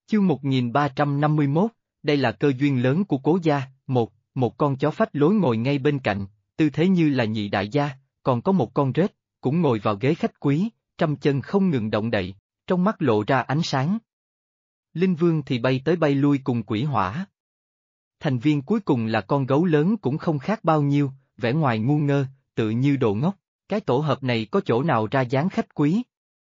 Chương 1351, đây là cơ duyên lớn của Cố gia. Một con chó phách lối ngồi ngay bên cạnh, tư thế như là nhị đại gia, còn có một con rết, cũng ngồi vào ghế khách quý, trăm chân không ngừng động đậy, trong mắt lộ ra ánh sáng. Linh Vương thì bay tới bay lui cùng quỷ hỏa. Thành viên cuối cùng là con gấu lớn cũng không khác bao nhiêu, vẻ ngoài ngu ngơ, tự như đồ ngốc, cái tổ hợp này có chỗ nào ra dáng khách quý.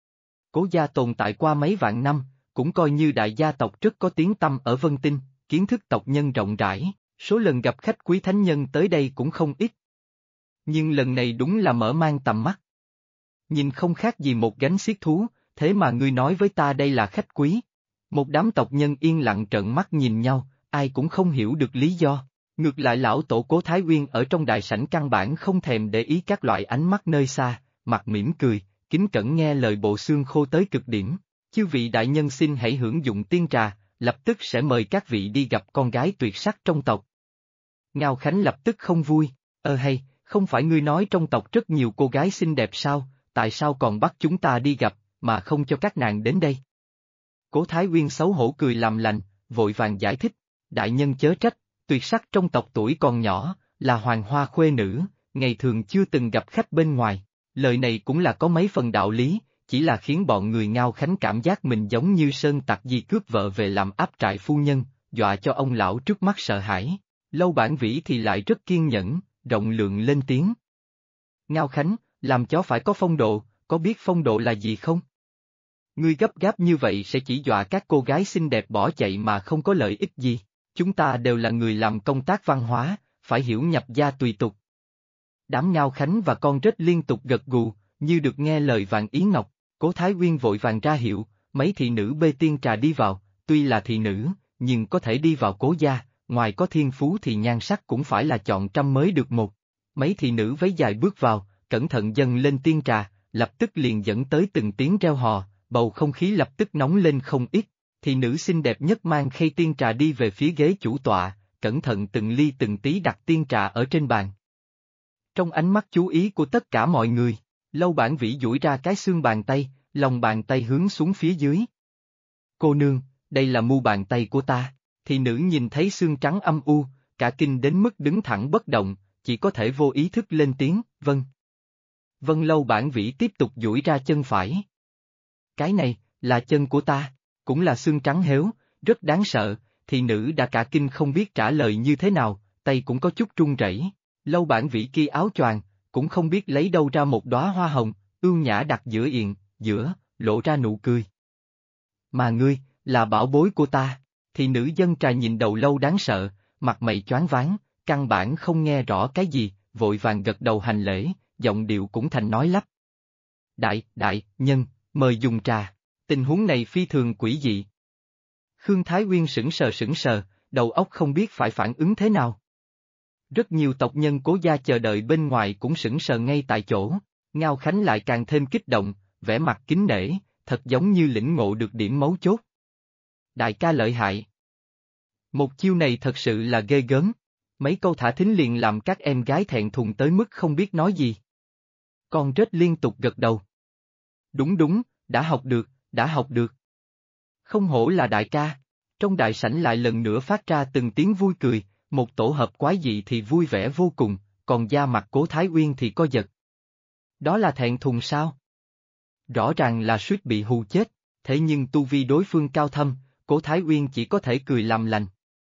Cố gia tồn tại qua mấy vạn năm, cũng coi như đại gia tộc rất có tiếng tăm ở Vân Tinh, kiến thức tộc nhân rộng rãi, số lần gặp khách quý thánh nhân tới đây cũng không ít. Nhưng lần này đúng là mở mang tầm mắt. Nhìn không khác gì một gánh xiết thú, thế mà ngươi nói với ta đây là khách quý. Một đám tộc nhân yên lặng trợn mắt nhìn nhau, ai cũng không hiểu được lý do. Ngược lại lão tổ Cố Thái Uyên ở trong đại sảnh căn bản không thèm để ý các loại ánh mắt nơi xa, mặt mỉm cười, kính cẩn nghe lời bộ xương khô tới cực điểm. Chư vị đại nhân xin hãy hưởng dụng tiên trà, lập tức sẽ mời các vị đi gặp con gái tuyệt sắc trong tộc. Ngao Khánh lập tức không vui, hay, không phải ngươi nói trong tộc rất nhiều cô gái xinh đẹp sao, tại sao còn bắt chúng ta đi gặp, mà không cho các nàng đến đây? Cố Thái Uyên xấu hổ cười làm lành, vội vàng giải thích, đại nhân chớ trách, tuyệt sắc trong tộc tuổi còn nhỏ, là hoàng hoa khuê nữ, ngày thường chưa từng gặp khách bên ngoài, lời này cũng là có mấy phần đạo lý, chỉ là khiến bọn người Ngao Khánh cảm giác mình giống như sơn tặc di cướp vợ về làm áp trại phu nhân, dọa cho ông lão trước mắt sợ hãi. Lâu Bản Vĩ thì lại rất kiên nhẫn, rộng lượng lên tiếng. Ngao Khánh, làm chó phải có phong độ, có biết phong độ là gì không? Ngươi gấp gáp như vậy sẽ chỉ dọa các cô gái xinh đẹp bỏ chạy mà không có lợi ích gì. Chúng ta đều là người làm công tác văn hóa, phải hiểu nhập gia tùy tục. Đám Ngao Khánh và con rết liên tục gật gù, như được nghe lời vạn ý ngọc. Cố Thái Uyên vội vàng ra hiệu, mấy thị nữ bê tiên trà đi vào, tuy là thị nữ, nhưng có thể đi vào Cố gia, ngoài có thiên phú thì nhan sắc cũng phải là chọn trăm mới được một. Mấy thị nữ váy dài bước vào, cẩn thận dâng lên tiên trà, lập tức liền dẫn tới từng tiếng reo hò, bầu không khí lập tức nóng lên không ít. Thị nữ xinh đẹp nhất mang khay tiên trà đi về phía ghế chủ tọa, cẩn thận từng ly từng tí đặt tiên trà ở trên bàn. Trong ánh mắt chú ý của tất cả mọi người, Lâu Bản Vĩ duỗi ra cái xương bàn tay, lòng bàn tay hướng xuống phía dưới. Cô nương, đây là mu bàn tay của ta. Thị nữ nhìn thấy xương trắng âm u, cả kinh đến mức đứng thẳng bất động, chỉ có thể vô ý thức lên tiếng, vâng. Vâng. Lâu Bản Vĩ tiếp tục duỗi ra chân phải. Cái này, là chân của ta, cũng là xương trắng héo, rất đáng sợ, thị nữ đã cả kinh không biết trả lời như thế nào, tay cũng có chút run rẩy. Lâu Bản Vĩ kia áo choàng, cũng không biết lấy đâu ra một đóa hoa hồng, ưu nhã đặt giữa giữa, lộ ra nụ cười. Mà ngươi, là bảo bối của ta. Thị nữ dân trà nhìn đầu lâu đáng sợ, mặt mày choáng váng, căn bản không nghe rõ cái gì, vội vàng gật đầu hành lễ, giọng điệu cũng thành nói lắp. Đại nhân, mời dùng trà, tình huống này phi thường quỷ dị. Khương Thái Uyên sững sờ, đầu óc không biết phải phản ứng thế nào. Rất nhiều tộc nhân Cố gia chờ đợi bên ngoài cũng sững sờ ngay tại chỗ, Ngao Khánh lại càng thêm kích động, vẻ mặt kính nể, thật giống như lĩnh ngộ được điểm mấu chốt. Đại ca lợi hại. Một chiêu này thật sự là ghê gớm, mấy câu thả thính liền làm các em gái thẹn thùng tới mức không biết nói gì. Con rết liên tục gật đầu. Đúng, đã học được. Không hổ là đại ca. Trong đại sảnh lại lần nữa phát ra từng tiếng vui cười, một tổ hợp quái dị thì vui vẻ vô cùng, còn da mặt Cố Thái Uyên thì co giật. Đó là thẹn thùng sao? Rõ ràng là suýt bị hù chết, thế nhưng tu vi đối phương cao thâm, Cố Thái Uyên chỉ có thể cười làm lành.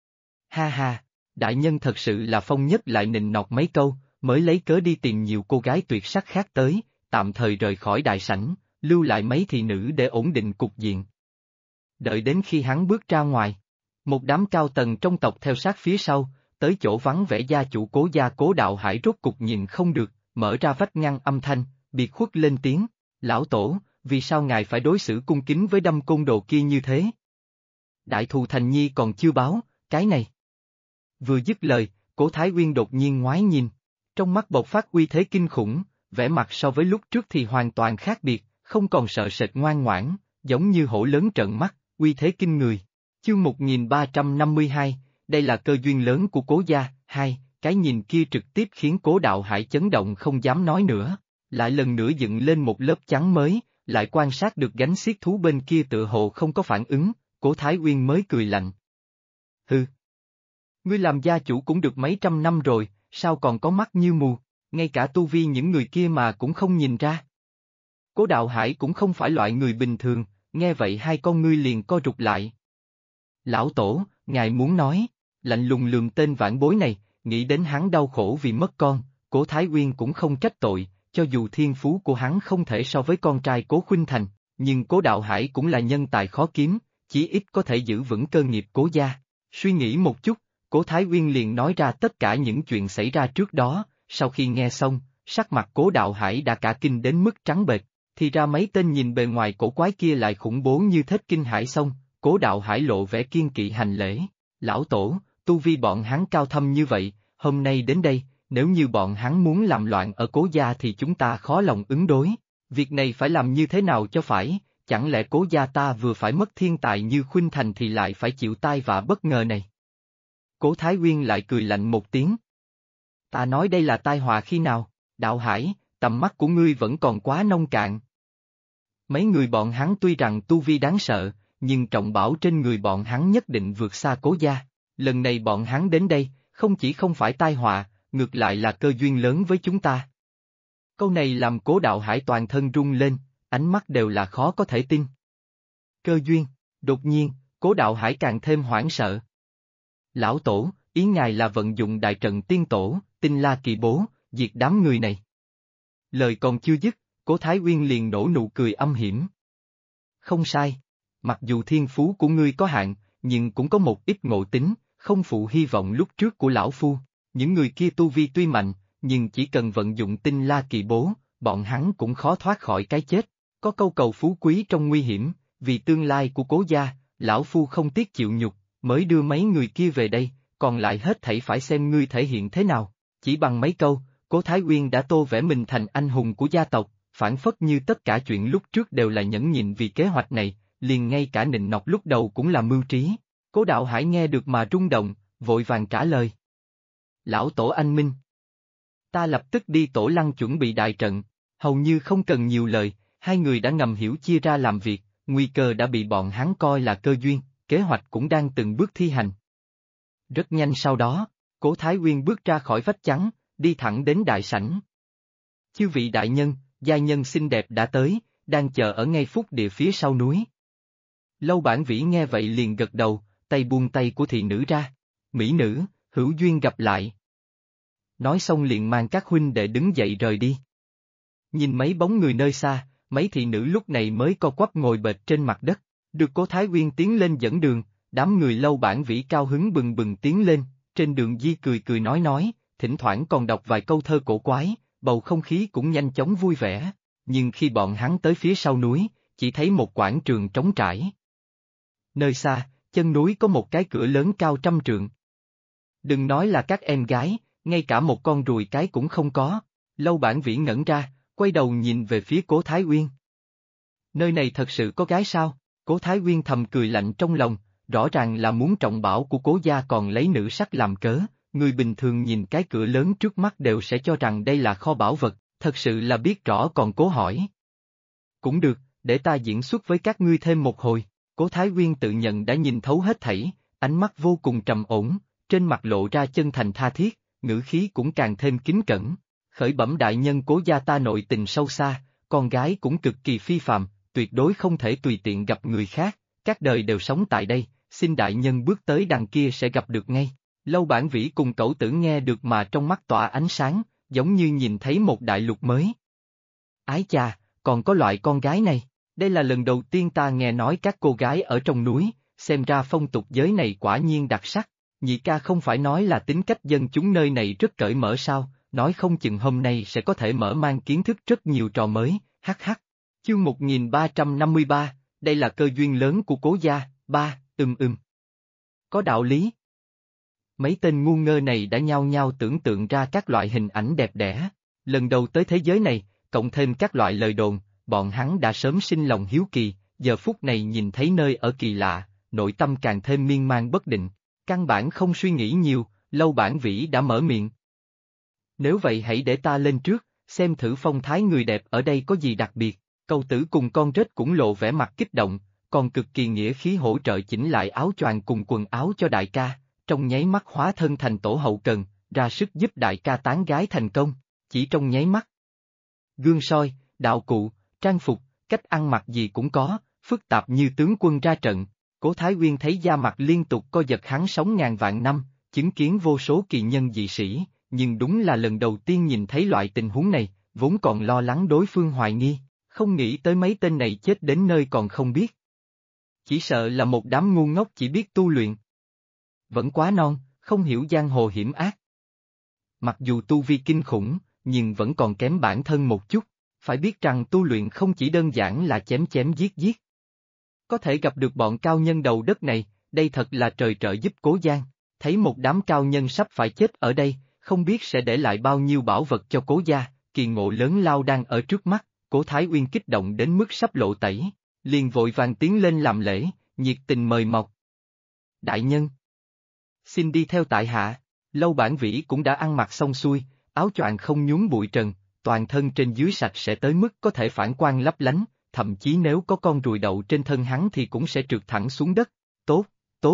Ha, đại nhân thật sự là phong nhất lại nịnh nọt mấy câu, mới lấy cớ đi tìm nhiều cô gái tuyệt sắc khác tới, tạm thời rời khỏi đại sảnh, lưu lại mấy thị nữ để ổn định cục diện. Đợi đến khi hắn bước ra ngoài, một đám cao tầng trong tộc theo sát phía sau, tới chỗ vắng vẻ gia chủ Cố gia Cố Đạo Hải rốt cục nhìn không được, mở ra vách ngăn âm thanh, biệt khuất lên tiếng, lão tổ, vì sao ngài phải đối xử cung kính với đâm côn đồ kia như thế? Đại thù thành nhi còn chưa báo, cái này. Vừa dứt lời, Cố Thái Uyên đột nhiên ngoái nhìn, trong mắt bộc phát uy thế kinh khủng, vẻ mặt so với lúc trước thì hoàn toàn khác biệt, không còn sợ sệt ngoan ngoãn, giống như hổ lớn trợn mắt, uy thế kinh người. Chương 1352, đây là cơ duyên lớn của Cố gia. Cái nhìn kia trực tiếp khiến Cố Đạo Hải chấn động không dám nói nữa, lại lần nữa dựng lên một lớp chắn mới, lại quan sát được gánh xiết thú bên kia tựa hồ không có phản ứng, Cố Thái Uyên mới cười lạnh. Hừ. Ngươi làm gia chủ cũng được mấy trăm năm rồi, sao còn có mắt như mù, ngay cả tu vi những người kia mà cũng không nhìn ra. Cố Đạo Hải cũng không phải loại người bình thường, nghe vậy hai con ngươi liền co rụt lại. Lão Tổ, ngài muốn nói, lạnh lùng lườm tên vãn bối này, nghĩ đến hắn đau khổ vì mất con, Cố Thái Uyên cũng không trách tội, cho dù thiên phú của hắn không thể so với con trai Cố Khuynh Thành, nhưng Cố Đạo Hải cũng là nhân tài khó kiếm, chí ít có thể giữ vững cơ nghiệp Cố gia. Suy nghĩ một chút, Cố Thái Uyên liền nói ra tất cả những chuyện xảy ra trước đó, sau khi nghe xong, sắc mặt Cố Đạo Hải đã cả kinh đến mức trắng bệch, thì ra mấy tên nhìn bề ngoài cổ quái kia lại khủng bố như Thết Kinh Hải xong, Cố Đạo Hải lộ vẻ kiên kỵ hành lễ. Lão Tổ, tu vi bọn hắn cao thâm như vậy, hôm nay đến đây, nếu như bọn hắn muốn làm loạn ở Cố gia thì chúng ta khó lòng ứng đối. Việc này phải làm như thế nào cho phải, chẳng lẽ Cố gia ta vừa phải mất thiên tài như Khuynh Thành thì lại phải chịu tai vạ bất ngờ này? Cố Thái Uyên lại cười lạnh một tiếng. Ta nói đây là tai họa khi nào, Đạo Hải, tầm mắt của ngươi vẫn còn quá nông cạn. Mấy người bọn hắn tuy rằng tu vi đáng sợ, nhưng trọng bảo trên người bọn hắn nhất định vượt xa Cố gia. Lần này bọn hắn đến đây, không chỉ không phải tai họa, ngược lại là cơ duyên lớn với chúng ta. Câu này làm Cố Đạo Hải toàn thân rung lên, ánh mắt đều là khó có thể tin. Cơ duyên, đột nhiên, Cố Đạo Hải càng thêm hoảng sợ. Lão Tổ, ý ngài là vận dụng đại trận tiên tổ, Tinh La Kỳ Bố, diệt đám người này. Lời còn chưa dứt, Cố Thái Uyên liền nổ nụ cười âm hiểm. Không sai. Mặc dù thiên phú của ngươi có hạn, nhưng cũng có một ít ngộ tính, không phụ hy vọng lúc trước của lão phu. Những người kia tu vi tuy mạnh, nhưng chỉ cần vận dụng Tinh La Kỳ Bố, bọn hắn cũng khó thoát khỏi cái chết. Có câu cầu phú quý trong nguy hiểm, vì tương lai của Cố gia, lão phu không tiếc chịu nhục, mới đưa mấy người kia về đây, còn lại hết thảy phải xem ngươi thể hiện thế nào. Chỉ bằng mấy câu, Cố Thái Uyên đã tô vẽ mình thành anh hùng của gia tộc, phản phất như tất cả chuyện lúc trước đều là nhẫn nhịn vì kế hoạch này, liền ngay cả nịnh nọt lúc đầu cũng là mưu trí. Cố Đạo Hải nghe được mà rung động, vội vàng trả lời. Lão Tổ anh minh. Ta lập tức đi Tổ Lăng chuẩn bị đại trận, hầu như không cần nhiều lời, hai người đã ngầm hiểu chia ra làm việc, nguy cơ đã bị bọn hắn coi là cơ duyên, kế hoạch cũng đang từng bước thi hành. Rất nhanh sau đó, Cố Thái Uyên bước ra khỏi vách trắng, đi thẳng đến đại sảnh. Chư vị đại nhân, gia nhân xinh đẹp đã tới, đang chờ ở ngay phúc địa phía sau núi. Lâu Bản Vĩ nghe vậy liền gật đầu, tay buông tay của thị nữ ra. Mỹ nữ, hữu duyên gặp lại. Nói xong liền mang các huynh đệ đứng dậy rời đi. Nhìn mấy bóng người nơi xa, mấy thị nữ lúc này mới co quắp ngồi bệt trên mặt đất. Được Cố Thái Uyên tiến lên dẫn đường, đám người Lâu Bản Vĩ cao hứng bừng bừng tiến lên, trên đường di cười cười nói, thỉnh thoảng còn đọc vài câu thơ cổ quái, bầu không khí cũng nhanh chóng vui vẻ. Nhưng khi bọn hắn tới phía sau núi, chỉ thấy một quảng trường trống trải. Nơi xa, chân núi có một cái cửa lớn cao 100 trượng. Đừng nói là các em gái, ngay cả một con ruồi cái cũng không có. Lâu Bản Vĩ ngẩn ra, quay đầu nhìn về phía Cố Thái Uyên. Nơi này thật sự có gái sao? Cố Thái Uyên thầm cười lạnh trong lòng, rõ ràng là muốn trọng bảo của Cố gia còn lấy nữ sắc làm cớ, người bình thường nhìn cái cửa lớn trước mắt đều sẽ cho rằng đây là kho bảo vật, thật sự là biết rõ còn cố hỏi. Cũng được, để ta diễn xuất với các ngươi thêm một hồi. Cố Thái Uyên tự nhận đã nhìn thấu hết thảy, ánh mắt vô cùng trầm ổn, trên mặt lộ ra chân thành tha thiết, ngữ khí cũng càng thêm kính cẩn. Khởi bẩm đại nhân Cố gia ta nội tình sâu xa, con gái cũng cực kỳ phi phàm, tuyệt đối không thể tùy tiện gặp người khác, các đời đều sống tại đây, xin đại nhân bước tới đằng kia sẽ gặp được ngay. Lâu Bản Vĩ cùng Cẩu Tử nghe được mà trong mắt tỏa ánh sáng, giống như nhìn thấy một đại lục mới. Ái chà, còn có loại con gái này, đây là lần đầu tiên ta nghe nói các cô gái ở trong núi, xem ra phong tục giới này quả nhiên đặc sắc. Nhị ca không phải nói là tính cách dân chúng nơi này rất cởi mở sao, nói không chừng hôm nay sẽ có thể mở mang kiến thức rất nhiều trò mới, hắc hắc. Chương 1353, đây là cơ duyên lớn của Cố gia, Có đạo lý. Mấy tên ngu ngơ này đã nhao nhao tưởng tượng ra các loại hình ảnh đẹp đẽ. Lần đầu tới thế giới này, cộng thêm các loại lời đồn, bọn hắn đã sớm sinh lòng hiếu kỳ, giờ phút này nhìn thấy nơi ở kỳ lạ, nội tâm càng thêm miên man bất định. Căn bản không suy nghĩ nhiều, Lâu Bản Vĩ đã mở miệng. Nếu vậy hãy để ta lên trước, xem thử phong thái người đẹp ở đây có gì đặc biệt. Cẩu Tử cùng con rết cũng lộ vẻ mặt kích động, còn cực kỳ nghĩa khí hỗ trợ chỉnh lại áo choàng cùng quần áo cho đại ca, trong nháy mắt hóa thân thành tổ hậu cần, ra sức giúp đại ca tán gái thành công, chỉ trong nháy mắt. Gương soi, đạo cụ, trang phục, cách ăn mặc gì cũng có, phức tạp như tướng quân ra trận. Cố Thái Uyên thấy da mặt liên tục co giật, hắn sống ngàn vạn năm, chứng kiến vô số kỳ nhân dị sĩ, nhưng đúng là lần đầu tiên nhìn thấy loại tình huống này, vốn còn lo lắng đối phương hoài nghi, không nghĩ tới mấy tên này chết đến nơi còn không biết. Chỉ sợ là một đám ngu ngốc chỉ biết tu luyện. Vẫn quá non, không hiểu giang hồ hiểm ác. Mặc dù tu vi kinh khủng, nhưng vẫn còn kém bản thân một chút, phải biết rằng tu luyện không chỉ đơn giản là chém chém giết giết. Có thể gặp được bọn cao nhân đầu đất này, đây thật là trời trợ giúp Cố Giang, thấy một đám cao nhân sắp phải chết ở đây, không biết sẽ để lại bao nhiêu bảo vật cho Cố gia, kỳ ngộ lớn lao đang ở trước mắt, Cố Thái Uyên kích động đến mức sắp lộ tẩy, liền vội vàng tiến lên làm lễ, nhiệt tình mời mọc. Đại nhân, xin đi theo tại hạ. Lâu Bản Vĩ cũng đã ăn mặc xong xuôi, áo choàng không nhúm bụi trần, toàn thân trên dưới sạch sẽ tới mức có thể phản quang lấp lánh, thậm chí nếu có con ruồi đậu trên thân hắn thì cũng sẽ trượt thẳng xuống đất. Tốt, tốt.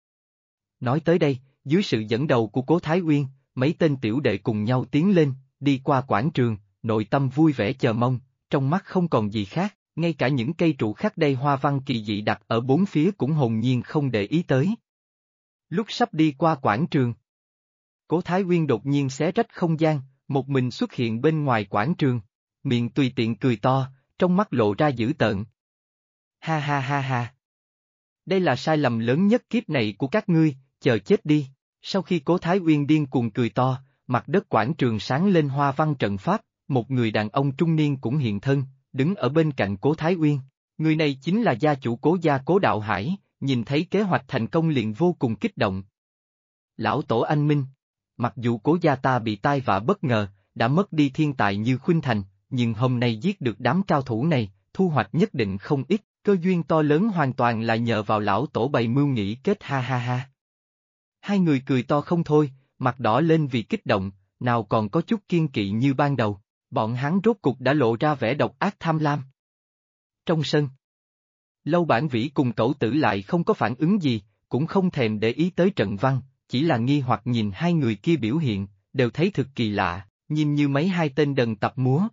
Nói tới đây, dưới sự dẫn đầu của Cố Thái Uyên, mấy tên tiểu đệ cùng nhau tiến lên, đi qua quảng trường, nội tâm vui vẻ chờ mong, trong mắt không còn gì khác, ngay cả những cây trụ khắc đầy hoa văn kỳ dị đặt ở bốn phía cũng hồn nhiên không để ý tới. Lúc sắp đi qua quảng trường, Cố Thái Uyên đột nhiên xé rách không gian, một mình xuất hiện bên ngoài quảng trường, miệng tùy tiện cười to, trong mắt lộ ra dữ tợn. Ha ha ha ha. Đây là sai lầm lớn nhất kiếp này của các ngươi, chờ chết đi. Sau khi Cố Thái Uyên điên cuồng cười to, mặt đất quảng trường sáng lên hoa văn trận pháp, một người đàn ông trung niên cũng hiện thân, đứng ở bên cạnh Cố Thái Uyên. Người này chính là gia chủ Cố gia Cố Đạo Hải, nhìn thấy kế hoạch thành công liền vô cùng kích động. Lão Tổ anh minh. Mặc dù Cố gia ta bị tai vạ bất ngờ, đã mất đi thiên tài như Khuynh Thành, nhưng hôm nay giết được đám cao thủ này, thu hoạch nhất định không ít, cơ duyên to lớn hoàn toàn là nhờ vào lão tổ bày mưu nghĩ kết, ha ha ha. Hai người cười to không thôi, mặt đỏ lên vì kích động, nào còn có chút kiên kỵ như ban đầu, bọn hắn rốt cục đã lộ ra vẻ độc ác tham lam. Trong sân, Lâu Bản Vĩ cùng Cẩu Tử lại không có phản ứng gì, cũng không thèm để ý tới trận văn, chỉ là nghi hoặc nhìn hai người kia biểu hiện, đều thấy thực kỳ lạ, nhìn như mấy hai tên đần tập múa.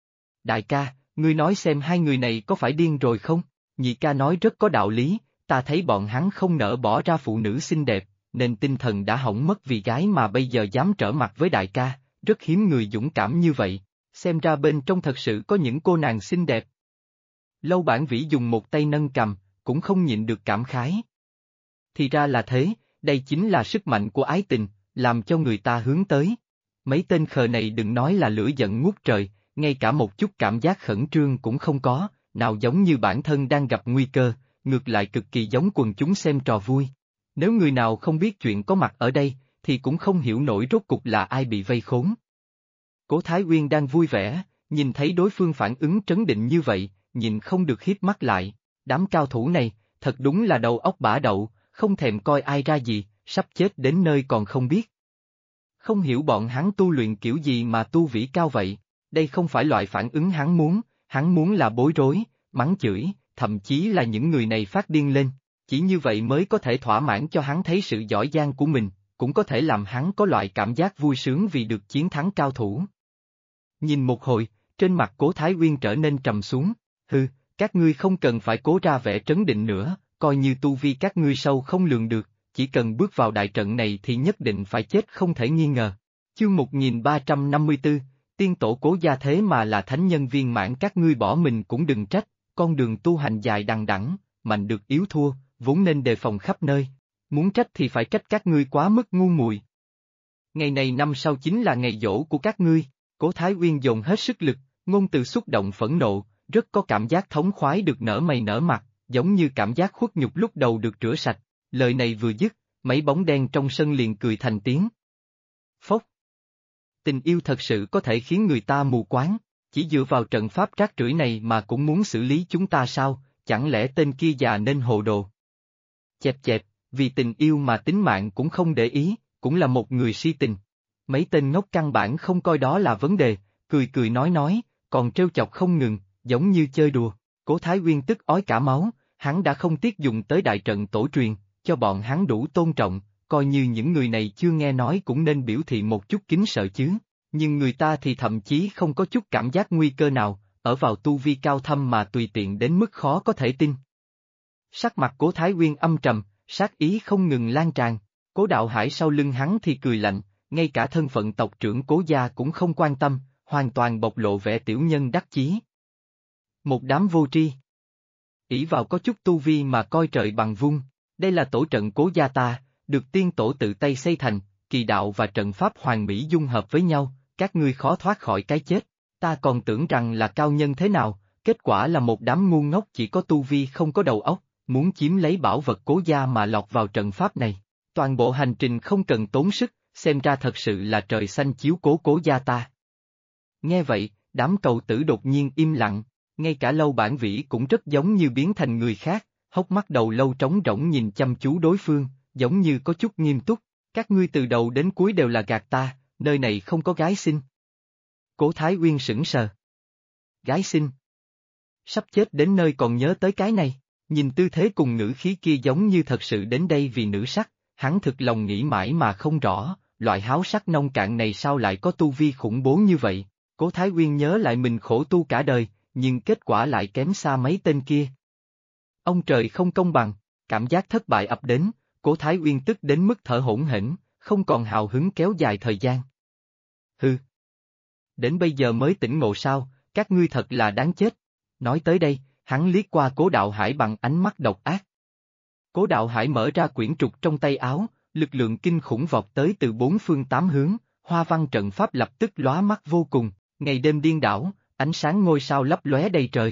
Đại ca, ngươi nói xem hai người này có phải điên rồi không? Nhị ca nói rất có đạo lý, ta thấy bọn hắn không nỡ bỏ ra phụ nữ xinh đẹp, nên tinh thần đã hỏng mất vì gái mà bây giờ dám trở mặt với đại ca, rất hiếm người dũng cảm như vậy, xem ra bên trong thật sự có những cô nàng xinh đẹp. Lâu Bản Vĩ dùng một tay nâng cằm, cũng không nhịn được cảm khái. Thì ra là thế, đây chính là sức mạnh của ái tình, làm cho người ta hướng tới. Mấy tên khờ này đừng nói là lửa giận ngút trời, ngay cả một chút cảm giác khẩn trương cũng không có, nào giống như bản thân đang gặp nguy cơ, ngược lại cực kỳ giống quần chúng xem trò vui. Nếu người nào không biết chuyện có mặt ở đây, thì cũng không hiểu nổi rốt cục là ai bị vây khốn. Cố Thái Uyên đang vui vẻ, nhìn thấy đối phương phản ứng trấn định như vậy, nhìn không được hít mắt lại, đám cao thủ này, thật đúng là đầu óc bả đậu, không thèm coi ai ra gì, sắp chết đến nơi còn không biết. Không hiểu bọn hắn tu luyện kiểu gì mà tu vĩ cao vậy, đây không phải loại phản ứng hắn muốn là bối rối, mắng chửi, thậm chí là những người này phát điên lên, chỉ như vậy mới có thể thỏa mãn cho hắn thấy sự giỏi giang của mình, cũng có thể làm hắn có loại cảm giác vui sướng vì được chiến thắng cao thủ. Nhìn một hồi, trên mặt Cố Thái Uyên trở nên trầm xuống, hừ, các ngươi không cần phải cố ra vẻ trấn định nữa, coi như tu vi các ngươi sâu không lường được, chỉ cần bước vào đại trận này thì nhất định phải chết không thể nghi ngờ. Chương 1354, tiên tổ Cố gia thế mà là thánh nhân viên mãn, các ngươi bỏ mình cũng đừng trách, con đường tu hành dài đằng đẵng, mạnh được yếu thua, vốn nên đề phòng khắp nơi, muốn trách thì phải trách các ngươi quá mức ngu muội. Ngày này năm sau chính là ngày giỗ của các ngươi, Cố Thái Uyên dồn hết sức lực, ngôn từ xúc động phẫn nộ, rất có cảm giác thống khoái được nở mày nở mặt, giống như cảm giác khuất nhục lúc đầu được rửa sạch, lời này vừa dứt, mấy bóng đen trong sân liền cười thành tiếng. Phốc. Tình yêu thật sự có thể khiến người ta mù quáng, chỉ dựa vào trận pháp rác rưởi này mà cũng muốn xử lý chúng ta sao, chẳng lẽ tên kia già nên hồ đồ. Chẹp chẹp, vì tình yêu mà tính mạng cũng không để ý, cũng là một người si tình. Mấy tên ngốc căn bản không coi đó là vấn đề, cười cười nói, còn trêu chọc không ngừng, giống như chơi đùa. Cố Thái Uyên tức ói cả máu, hắn đã không tiếc dùng tới đại trận tổ truyền, cho bọn hắn đủ tôn trọng, coi như những người này chưa nghe nói cũng nên biểu thị một chút kính sợ chứ, nhưng người ta thì thậm chí không có chút cảm giác nguy cơ nào, ở vào tu vi cao thâm mà tùy tiện đến mức khó có thể tin. Sắc mặt Cố Thái Uyên âm trầm, sát ý không ngừng lan tràn, Cố Đạo Hải sau lưng hắn thì cười lạnh, ngay cả thân phận tộc trưởng Cố gia cũng không quan tâm, hoàn toàn bộc lộ vẻ tiểu nhân đắc chí. Một đám vô tri. Ỷ vào có chút tu vi mà coi trời bằng vung, đây là tổ trận Cố gia ta, được tiên tổ tự tay xây thành, kỳ đạo và trận pháp hoàn mỹ dung hợp với nhau, các ngươi khó thoát khỏi cái chết. Ta còn tưởng rằng là cao nhân thế nào, kết quả là một đám ngu ngốc chỉ có tu vi không có đầu óc, muốn chiếm lấy bảo vật Cố gia mà lọt vào trận pháp này. Toàn bộ hành trình không cần tốn sức, xem ra thật sự là trời xanh chiếu cố Cố gia ta. Nghe vậy, đám cầu tử đột nhiên im lặng, ngay cả Lâu Bản Vĩ cũng rất giống như biến thành người khác, hốc mắt đầu lâu trống rỗng nhìn chăm chú đối phương, giống như có chút nghiêm túc, các ngươi từ đầu đến cuối đều là gạt ta, nơi này không có gái xinh. Cố Thái Uyên sững sờ. Gái xinh. Sắp chết đến nơi còn nhớ tới cái này, nhìn tư thế cùng ngữ khí kia giống như thật sự đến đây vì nữ sắc, hắn thực lòng nghĩ mãi mà không rõ, loại háo sắc nông cạn này sao lại có tu vi khủng bố như vậy. Cố Thái Uyên nhớ lại mình khổ tu cả đời, nhưng kết quả lại kém xa mấy tên kia. Ông trời không công bằng, cảm giác thất bại ập đến, Cố Thái Uyên tức đến mức thở hổn hển, không còn hào hứng kéo dài thời gian. Hừ. Đến bây giờ mới tỉnh ngộ sao, các ngươi thật là đáng chết. Nói tới đây, hắn liếc qua Cố Đạo Hải bằng ánh mắt độc ác. Cố Đạo Hải mở ra quyển trục trong tay áo, lực lượng kinh khủng vọt tới từ bốn phương tám hướng, hoa văn trận pháp lập tức lóa mắt vô cùng, ngày đêm điên đảo, ánh sáng ngôi sao lấp lóe đầy trời.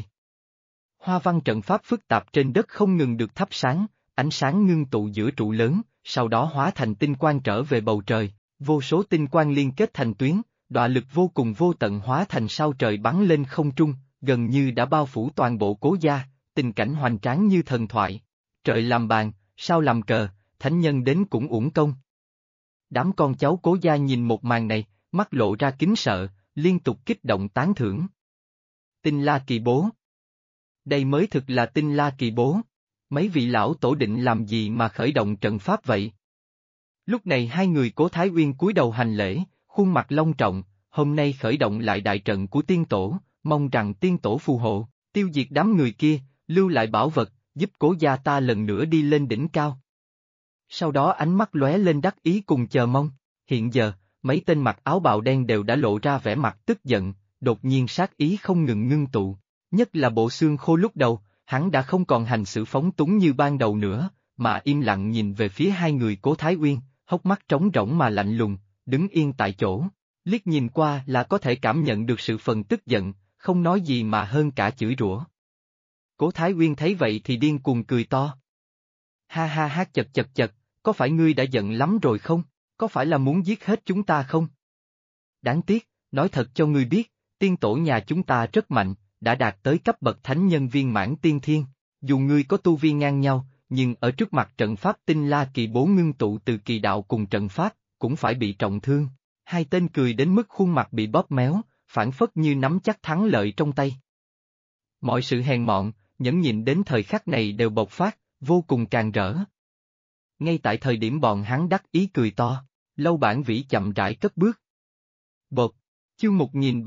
Hoa văn trận pháp phức tạp trên đất không ngừng được thắp sáng, ánh sáng ngưng tụ giữa trụ lớn, sau đó hóa thành tinh quang trở về bầu trời, vô số tinh quang liên kết thành tuyến, đọa lực vô cùng vô tận hóa thành sao trời bắn lên không trung, gần như đã bao phủ toàn bộ Cố gia, tình cảnh hoành tráng như thần thoại. Trời làm bàn, sao làm cờ, thánh nhân đến cũng uổng công. Đám con cháu Cố gia nhìn một màn này, mắt lộ ra kính sợ, liên tục kích động tán thưởng. Tinh La Kỳ Bố. Đây mới thực là Tinh La Kỳ Bố. Mấy vị lão tổ định làm gì mà khởi động trận pháp vậy? Lúc này hai người Cố Thái Uyên cúi đầu hành lễ, khuôn mặt long trọng, hôm nay khởi động lại đại trận của tiên tổ, mong rằng tiên tổ phù hộ, tiêu diệt đám người kia, lưu lại bảo vật, giúp Cố gia ta lần nữa đi lên đỉnh cao. Sau đó ánh mắt lóe lên đắc ý cùng chờ mong, hiện giờ, mấy tên mặc áo bào đen đều đã lộ ra vẻ mặt tức giận, đột nhiên sát ý không ngừng ngưng tụ, nhất là Bộ Xương Khô lúc đầu, hắn đã không còn hành xử phóng túng như ban đầu nữa, mà im lặng nhìn về phía hai người Cố Thái Uyên, hốc mắt trống rỗng mà lạnh lùng, đứng yên tại chỗ, liếc nhìn qua là có thể cảm nhận được sự phần tức giận, không nói gì mà hơn cả chửi rủa. Cố Thái Uyên thấy vậy thì điên cuồng cười to. Ha ha ha, chật chật chật, có phải ngươi đã giận lắm rồi không? Có phải là muốn giết hết chúng ta không? Đáng tiếc, nói thật cho ngươi biết, tiên tổ nhà chúng ta rất mạnh, đã đạt tới cấp bậc thánh nhân viên mãn tiên thiên, dù ngươi có tu vi ngang nhau, nhưng ở trước mặt trận pháp Tinh La Kỳ Bố ngưng tụ từ kỳ đạo cùng trận pháp, cũng phải bị trọng thương. Hai tên cười đến mức khuôn mặt bị bóp méo, phản phất như nắm chắc thắng lợi trong tay. Mọi sự hèn mọn, nhẫn nhịn đến thời khắc này đều bộc phát, vô cùng càn rỡ. Ngay tại thời điểm bọn hắn đắc ý cười to, Lâu Bản Vĩ chậm rãi cất bước. Bột, chương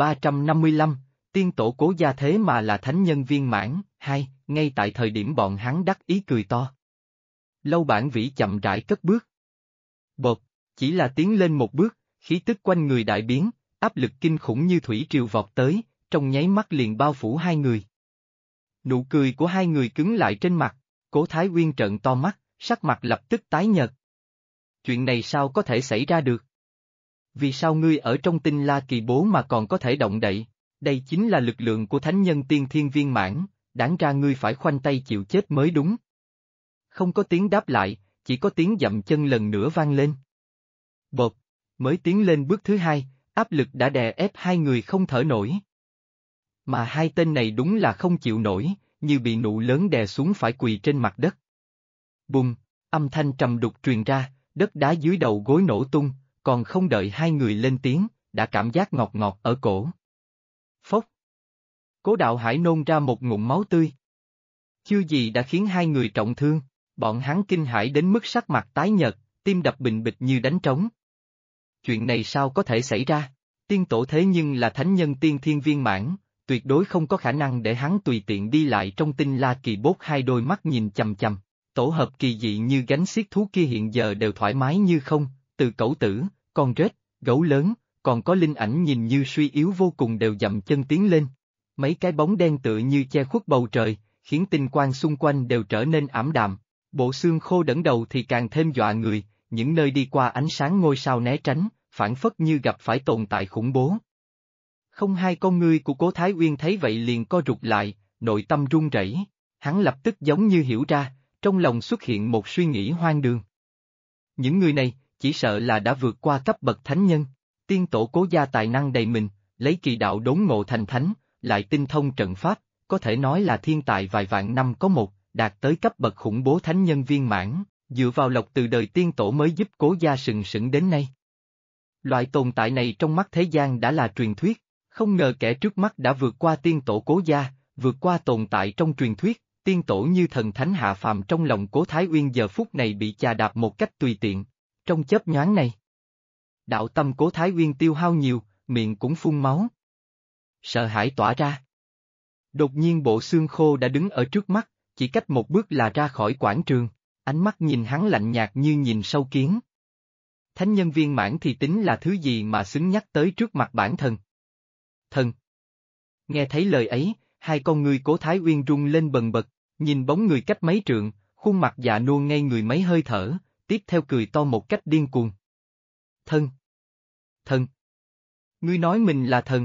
1355, tiên tổ Cố gia thế mà là thánh nhân viên mãn, ngay tại thời điểm bọn hắn đắc ý cười to. Lâu Bản Vĩ chậm rãi cất bước. Bột, chỉ là tiến lên một bước, khí tức quanh người đại biến, áp lực kinh khủng như thủy triều vọt tới, trong nháy mắt liền bao phủ hai người. Nụ cười của hai người cứng lại trên mặt, Cố Thái Uyên trợn to mắt, sắc mặt lập tức tái nhợt. Chuyện này sao có thể xảy ra được? Vì sao ngươi ở trong Tinh La Kỳ Bố mà còn có thể động đậy? Đây chính là lực lượng của thánh nhân tiên thiên viên mãn, đáng ra ngươi phải khoanh tay chịu chết mới đúng. Không có tiếng đáp lại, chỉ có tiếng dậm chân lần nữa vang lên. Bột, mới tiến lên bước thứ hai, áp lực đã đè ép hai người không thở nổi. Mà hai tên này đúng là không chịu nổi, như bị nụ lớn đè xuống phải quỳ trên mặt đất. Bùng, âm thanh trầm đục truyền ra, đất đá dưới đầu gối nổ tung, còn không đợi hai người lên tiếng, đã cảm giác ngọt ngọt ở cổ. Phốc. Cố Đạo Hải nôn ra một ngụm máu tươi. Chưa gì đã khiến hai người trọng thương, bọn hắn kinh hãi đến mức sắc mặt tái nhợt, tim đập bình bịch như đánh trống. Chuyện này sao có thể xảy ra? Tiên tổ thế nhưng là thánh nhân tiên thiên viên mãn, tuyệt đối không có khả năng để hắn tùy tiện đi lại trong tinh la kỳ bốt, hai đôi mắt nhìn chằm chằm. Tổ hợp kỳ dị như gánh xiết thú kia hiện giờ đều thoải mái như không, từ cẩu tử, con rết, gấu lớn, còn có linh ảnh nhìn như suy yếu vô cùng đều dậm chân tiến lên. Mấy cái bóng đen tựa như che khuất bầu trời, khiến tinh quang xung quanh đều trở nên ảm đạm. Bộ xương khô đẫn đầu thì càng thêm dọa người, những nơi đi qua ánh sáng ngôi sao né tránh, phản phất như gặp phải tồn tại khủng bố. Không, hai con ngươi của Cố Thái Uyên thấy vậy liền co rụt lại, nội tâm run rẩy. Hắn lập tức giống như hiểu ra, trong lòng xuất hiện một suy nghĩ hoang đường. Những người này, chỉ sợ là đã vượt qua cấp bậc thánh nhân. Tiên tổ Cố gia tài năng đầy mình, lấy kỳ đạo đốn ngộ thành thánh, lại tinh thông trận pháp, có thể nói là thiên tài vài vạn năm có một, đạt tới cấp bậc khủng bố thánh nhân viên mãn, dựa vào lộc từ đời tiên tổ mới giúp Cố gia sừng sững đến nay. Loại tồn tại này trong mắt thế gian đã là truyền thuyết, không ngờ kẻ trước mắt đã vượt qua tiên tổ Cố gia, vượt qua tồn tại trong truyền thuyết, tiên tổ như thần thánh hạ phàm. Trong lòng Cố Thái Uyên giờ phút này bị chà đạp một cách tùy tiện. Trong chớp nhoáng này, đạo tâm Cố Thái Uyên tiêu hao nhiều, miệng cũng phun máu. Sợ hãi tỏa ra. Đột nhiên bộ xương khô đã đứng ở trước mắt, chỉ cách một bước là ra khỏi quảng trường, ánh mắt nhìn hắn lạnh nhạt như nhìn sâu kiến. Thánh nhân viên mãn thì tính là thứ gì mà xứng nhắc tới trước mặt bản thân? Thần! Nghe thấy lời ấy, hai con ngươi Cố Thái Uyên rung lên bần bật, nhìn bóng người cách mấy trượng, khuôn mặt già nua ngây người mấy hơi thở, tiếp theo cười to một cách điên cuồng. Thần! Thần! Ngươi nói mình là thần!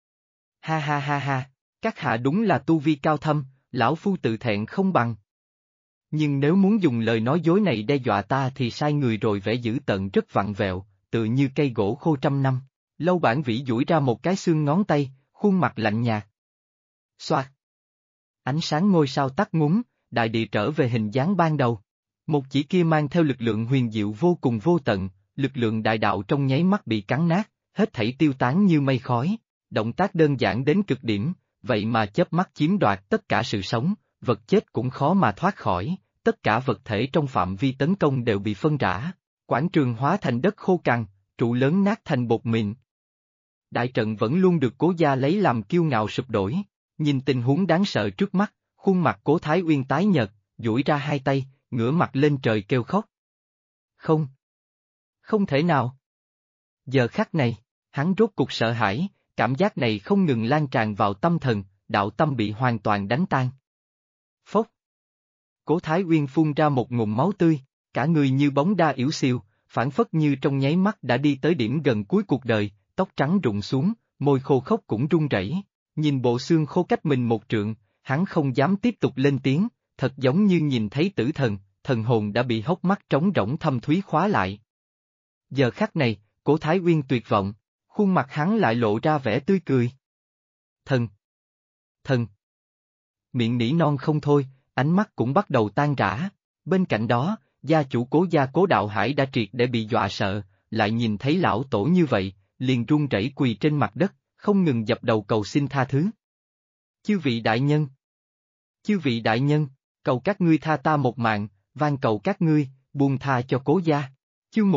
Ha ha ha ha, các hạ đúng là tu vi cao thâm, lão phu tự thẹn không bằng. Nhưng nếu muốn dùng lời nói dối này đe dọa ta thì sai người rồi, vẻ dữ tợn rất vặn vẹo, tự như cây gỗ khô trăm năm. Lâu Bản Vĩ duỗi ra một cái xương ngón tay, khuôn mặt lạnh nhạt. Xoạt! Ánh sáng ngôi sao tắt ngúm, đại địa trở về hình dáng ban đầu. Một chỉ kia mang theo lực lượng huyền diệu vô cùng vô tận, lực lượng đại đạo trong nháy mắt bị cắn nát, hết thảy tiêu tán như mây khói. Động tác đơn giản đến cực điểm, vậy mà chớp mắt chiếm đoạt tất cả sự sống, vật chết cũng khó mà thoát khỏi, tất cả vật thể trong phạm vi tấn công đều bị phân rã. Quảng trường hóa thành đất khô cằn, trụ lớn nát thành bột mịn. Đại trận vẫn luôn được Cố gia lấy làm kiêu ngạo sụp đổ. Nhìn tình huống đáng sợ trước mắt, khuôn mặt Cố Thái Uyên tái nhợt, duỗi ra hai tay, ngửa mặt lên trời kêu khóc. Không! Không thể nào! Giờ khắc này, hắn rốt cục sợ hãi, cảm giác này không ngừng lan tràn vào tâm thần, đạo tâm bị hoàn toàn đánh tan. Phốc! Cố Thái Uyên phun ra một ngụm máu tươi, cả người như bóng đa yểu xìu, phản phất như trong nháy mắt đã đi tới điểm gần cuối cuộc đời, tóc trắng rụng xuống, môi khô khốc cũng run rẩy. Nhìn bộ xương khô cách mình một trượng, hắn không dám tiếp tục lên tiếng, thật giống như nhìn thấy tử thần, thần hồn đã bị hốc mắt trống rỗng thâm thúy khóa lại. Giờ khắc này, Cố Thái Uyên tuyệt vọng, khuôn mặt hắn lại lộ ra vẻ tươi cười. Thần! Thần! Miệng nỉ non không thôi, ánh mắt cũng bắt đầu tan rã. Bên cạnh đó, gia chủ Cố gia Cố Đạo Hải đã triệt để bị dọa sợ, lại nhìn thấy lão tổ như vậy, liền run rẩy quỳ trên mặt đất, không ngừng dập đầu cầu xin tha thứ. Chư vị đại nhân! Chư vị đại nhân, cầu các ngươi tha ta một mạng, van cầu các ngươi, buông tha cho Cố gia. Chương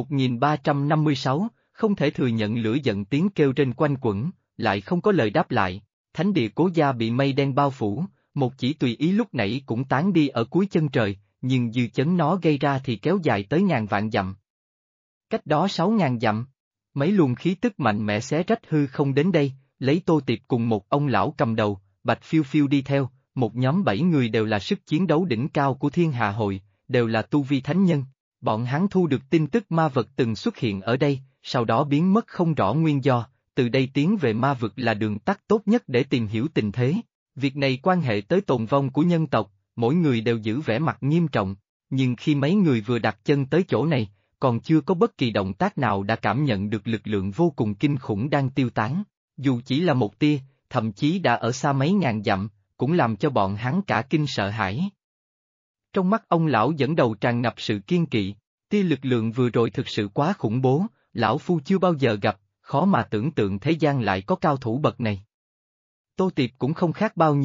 1356, không thể thừa nhận. Lửa giận tiếng kêu trên quanh quẩn, lại không có lời đáp lại. Thánh địa Cố gia bị mây đen bao phủ, một chỉ tùy ý lúc nãy cũng tán đi ở cuối chân trời, nhưng dư chấn nó gây ra thì kéo dài tới ngàn vạn dặm. Cách đó 6.000 dặm, mấy luồng khí tức mạnh mẽ xé rách hư không đến đây, lấy Tô Tiệp cùng một ông lão cầm đầu, Bạch Phiêu Phiêu đi theo, một nhóm 7 người đều là sức chiến đấu đỉnh cao của Thiên Hạ Hội, đều là tu vi thánh nhân. Bọn hắn thu được tin tức ma vật từng xuất hiện ở đây, sau đó biến mất không rõ nguyên do, từ đây tiến về ma vực là đường tắt tốt nhất để tìm hiểu tình thế. Việc này quan hệ tới tồn vong của nhân tộc, mỗi người đều giữ vẻ mặt nghiêm trọng, nhưng khi mấy người vừa đặt chân tới chỗ này, còn chưa có bất kỳ động tác nào đã cảm nhận được lực lượng vô cùng kinh khủng đang tiêu tán. Dù chỉ là một tia, thậm chí đã ở xa mấy ngàn dặm, cũng làm cho bọn hắn cả kinh sợ hãi. Trong mắt ông lão dẫn đầu tràn ngập sự kiên kỵ, tia lực lượng vừa rồi thực sự quá khủng bố, lão phu chưa bao giờ gặp, khó mà tưởng tượng thế gian lại có cao thủ bậc này. Tô Tiệp cũng không khác bao nhiêu,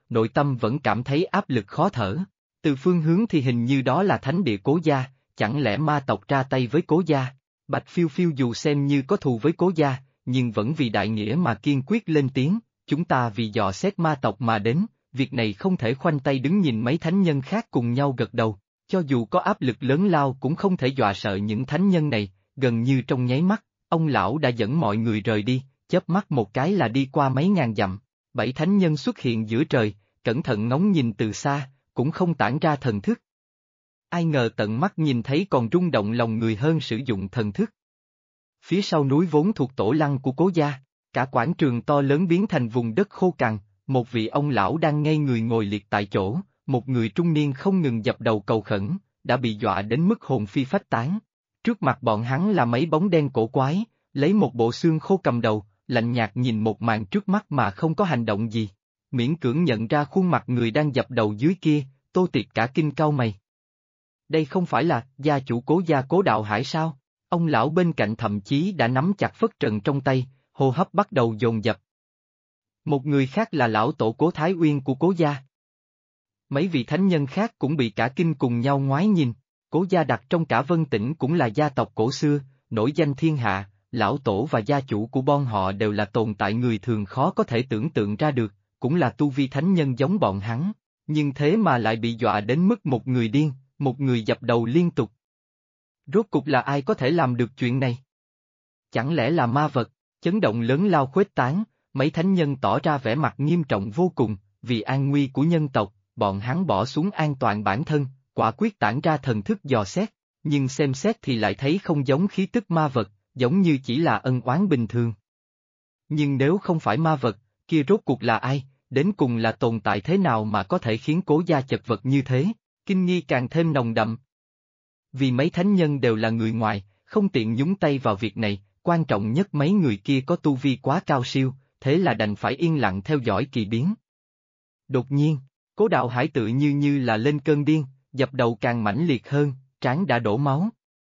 nội tâm vẫn cảm thấy áp lực khó thở. Từ phương hướng thì hình như đó là thánh địa Cố gia, chẳng lẽ ma tộc ra tay với Cố gia? Bạch Phiêu Phiêu dù xem như có thù với Cố gia, nhưng vẫn vì đại nghĩa mà kiên quyết lên tiếng, chúng ta vì dò xét ma tộc mà đến, việc này không thể khoanh tay đứng nhìn mấy thánh nhân khác cùng nhau gật đầu, cho dù có áp lực lớn lao cũng không thể dọa sợ những thánh nhân này, gần như trong nháy mắt, ông lão đã dẫn mọi người rời đi, chớp mắt một cái là đi qua mấy ngàn dặm, 7 thánh nhân xuất hiện giữa trời, cẩn thận ngóng nhìn từ xa, cũng không tản ra thần thức. Ai ngờ tận mắt nhìn thấy còn rung động lòng người hơn sử dụng thần thức. Phía sau núi vốn thuộc tổ lăng của Cố gia, cả quảng trường to lớn biến thành vùng đất khô cằn, một vị ông lão đang ngây người ngồi liệt tại chỗ, một người trung niên không ngừng dập đầu cầu khẩn, đã bị dọa đến mức hồn phi phách tán. Trước mặt bọn hắn là mấy bóng đen cổ quái, lấy một bộ xương khô cầm đầu, lạnh nhạt nhìn một màn trước mắt mà không có hành động gì. Miễn cưỡng nhận ra khuôn mặt người đang dập đầu dưới kia, Tô Tiệp cả kinh cau mày. Đây không phải là gia chủ Cố gia Cố Đạo Hải sao? Ông lão bên cạnh thậm chí đã nắm chặt phất trần trong tay, hô hấp bắt đầu dồn dập. Một người khác là lão tổ Cố Thái Uyên của Cố gia. Mấy vị thánh nhân khác cũng bị cả kinh cùng nhau ngoái nhìn. Cố gia đặt trong cả Vân Tỉnh cũng là gia tộc cổ xưa, nổi danh thiên hạ, lão tổ và gia chủ của bọn họ đều là tồn tại người thường khó có thể tưởng tượng ra được, cũng là tu vi thánh nhân giống bọn hắn, nhưng thế mà lại bị dọa đến mức một người điên, một người dập đầu liên tục. Rốt cục là ai có thể làm được chuyện này? Chẳng lẽ là ma vật? Chấn động lớn lao khuếch tán, mấy thánh nhân tỏ ra vẻ mặt nghiêm trọng vô cùng, vì an nguy của nhân tộc, bọn hắn bỏ xuống an toàn bản thân, quả quyết tản ra thần thức dò xét, nhưng xem xét thì lại thấy không giống khí tức ma vật, giống như chỉ là ân oán bình thường. Nhưng nếu không phải ma vật, kia rốt cuộc là ai, đến cùng là tồn tại thế nào mà có thể khiến Cố gia chật vật như thế, kinh nghi càng thêm nồng đậm. Vì mấy thánh nhân đều là người ngoài, không tiện nhúng tay vào việc này, quan trọng nhất mấy người kia có tu vi quá cao siêu, thế là đành phải yên lặng theo dõi kỳ biến. Đột nhiên, Cố Đạo Hải tự như là lên cơn điên, dập đầu càng mãnh liệt hơn, trán đã đổ máu.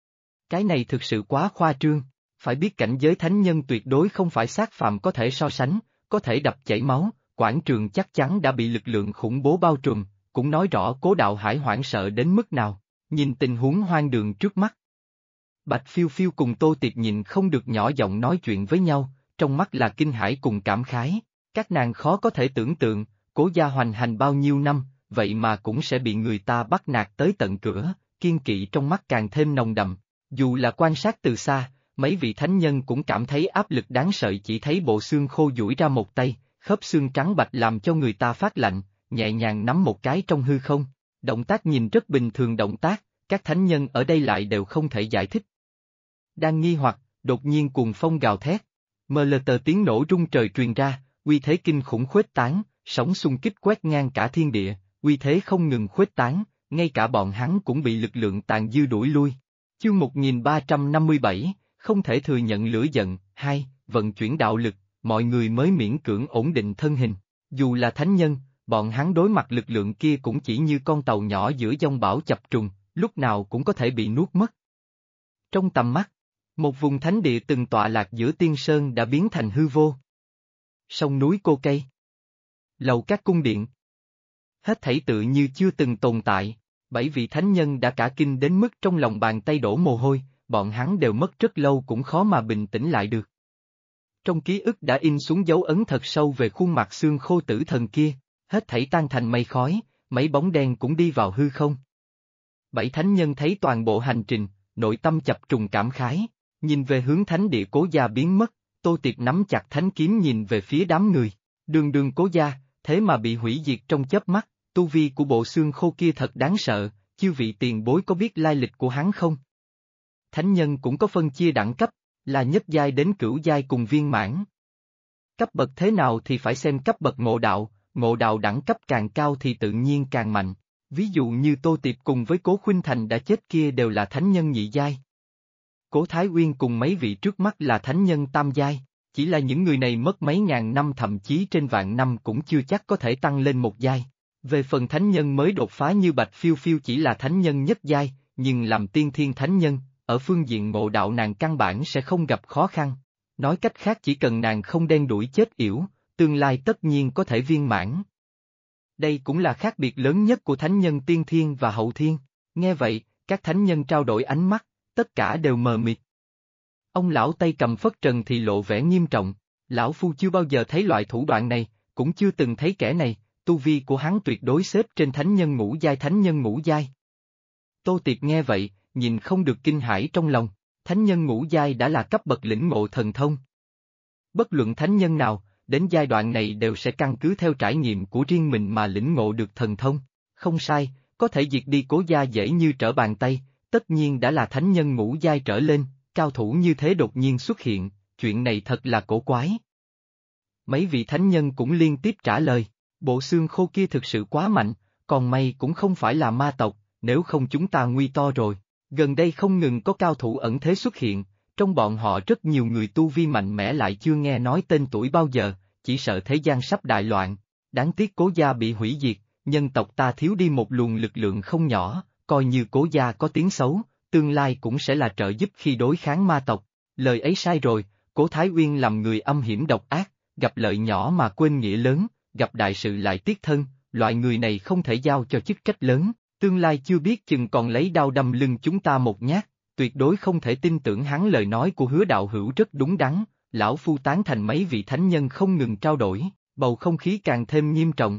Cái này thực sự quá khoa trương, phải biết cảnh giới thánh nhân tuyệt đối không phải xác phàm có thể so sánh, có thể đập chảy máu, quảng trường chắc chắn đã bị lực lượng khủng bố bao trùm, cũng nói rõ Cố Đạo Hải hoảng sợ đến mức nào, nhìn tình huống hoang đường trước mắt. Bạch Phiêu Phiêu cùng Tô Tiệp nhìn không được nhỏ giọng nói chuyện với nhau, trong mắt là kinh hãi cùng cảm khái, các nàng khó có thể tưởng tượng, Cố gia hoành hành bao nhiêu năm, vậy mà cũng sẽ bị người ta bắt nạt tới tận cửa, kiên kỵ trong mắt càng thêm nồng đậm. Dù là quan sát từ xa, mấy vị thánh nhân cũng cảm thấy áp lực đáng sợ, chỉ thấy bộ xương khô duỗi ra một tay, khớp xương trắng bạch làm cho người ta phát lạnh, nhẹ nhàng nắm một cái trong hư không. Động tác nhìn rất bình thường động tác, các thánh nhân ở đây lại đều không thể giải thích. Đang nghi hoặc, đột nhiên cuồng phong gào thét. Mờ lờ tờ tiếng nổ rung trời truyền ra, uy thế kinh khủng khuếch tán, sóng xung kích quét ngang cả thiên địa, uy thế không ngừng khuếch tán, ngay cả bọn hắn cũng bị lực lượng tàn dư đuổi lui. Chương 1357, không thể thừa nhận lửa giận, 2, vận chuyển đạo lực, mọi người mới miễn cưỡng ổn định thân hình. Dù là thánh nhân, bọn hắn đối mặt lực lượng kia cũng chỉ như con tàu nhỏ giữa dông bão chập trùng, lúc nào cũng có thể bị nuốt mất. Trong tầm mắt, một vùng thánh địa từng tọa lạc giữa tiên sơn đã biến thành hư vô. Sông núi cô cây, lầu các cung điện, hết thảy tự như chưa từng tồn tại. 7 vị thánh nhân đã cả kinh đến mức trong lòng bàn tay đổ mồ hôi, bọn hắn đều mất rất lâu cũng khó mà bình tĩnh lại được. Trong ký ức đã in xuống dấu ấn thật sâu về khuôn mặt xương khô tử thần kia, hết thảy tan thành mây khói, mấy bóng đen cũng đi vào hư không. 7 thánh nhân thấy toàn bộ hành trình, nội tâm chập trùng cảm khái, nhìn về hướng thánh địa Cố gia biến mất, Tô Tiệp nắm chặt thánh kiếm nhìn về phía đám người, đường Cố gia, thế mà bị hủy diệt trong chớp mắt. Tu vi của bộ xương khô kia thật đáng sợ, chư vị tiền bối có biết lai lịch của hắn không? Thánh nhân cũng có phân chia đẳng cấp, là nhất giai đến cửu giai cùng viên mãn. Cấp bậc thế nào thì phải xem cấp bậc ngộ đạo đẳng cấp càng cao thì tự nhiên càng mạnh. Ví dụ như Tô Tiệp cùng với Cố Khuynh Thành đã chết kia đều là thánh nhân nhị giai. Cố Thái Uyên cùng mấy vị trước mắt là thánh nhân tam giai, chỉ là những người này mất mấy ngàn năm thậm chí trên vạn năm cũng chưa chắc có thể tăng lên một giai. Về phần thánh nhân mới đột phá như Bạch Phiêu Phiêu chỉ là thánh nhân nhất giai, nhưng làm tiên thiên thánh nhân, ở phương diện ngộ đạo nàng căn bản sẽ không gặp khó khăn. Nói cách khác chỉ cần nàng không đen đuổi chết yểu, tương lai tất nhiên có thể viên mãn. Đây cũng là khác biệt lớn nhất của thánh nhân tiên thiên và hậu thiên. Nghe vậy, các thánh nhân trao đổi ánh mắt, tất cả đều mờ mịt. Ông lão tay cầm phất trần thì lộ vẻ nghiêm trọng, lão phu chưa bao giờ thấy loại thủ đoạn này, cũng chưa từng thấy kẻ này, tu vi của hắn tuyệt đối xếp trên thánh nhân ngũ giai. Tô Tiệp nghe vậy, nhìn không được kinh hãi trong lòng, thánh nhân ngũ giai đã là cấp bậc lĩnh ngộ thần thông. Bất luận thánh nhân nào, đến giai đoạn này đều sẽ căn cứ theo trải nghiệm của riêng mình mà lĩnh ngộ được thần thông. Không sai, có thể diệt đi Cố gia dễ như trở bàn tay, tất nhiên đã là thánh nhân ngũ giai trở lên, cao thủ như thế đột nhiên xuất hiện, chuyện này thật là cổ quái. Mấy vị thánh nhân cũng liên tiếp trả lời, bộ xương khô kia thực sự quá mạnh, còn may cũng không phải là ma tộc, nếu không chúng ta nguy to rồi. Gần đây không ngừng có cao thủ ẩn thế xuất hiện, trong bọn họ rất nhiều người tu vi mạnh mẽ lại chưa nghe nói tên tuổi bao giờ, chỉ sợ thế gian sắp đại loạn. Đáng tiếc Cố gia bị hủy diệt, nhân tộc ta thiếu đi một luồng lực lượng không nhỏ, coi như Cố gia có tiếng xấu, tương lai cũng sẽ là trợ giúp khi đối kháng ma tộc. Lời ấy sai rồi, Cố Thái Uyên làm người âm hiểm độc ác, gặp lợi nhỏ mà quên nghĩa lớn, gặp đại sự lại tiếc thân, loại người này không thể giao cho chức trách lớn, tương lai chưa biết chừng còn lấy đao đâm lưng chúng ta một nhát, tuyệt đối không thể tin tưởng hắn. Lời nói của Hứa đạo hữu rất đúng đắn, lão phu tán thành. Mấy vị thánh nhân không ngừng trao đổi, bầu không khí càng thêm nghiêm trọng.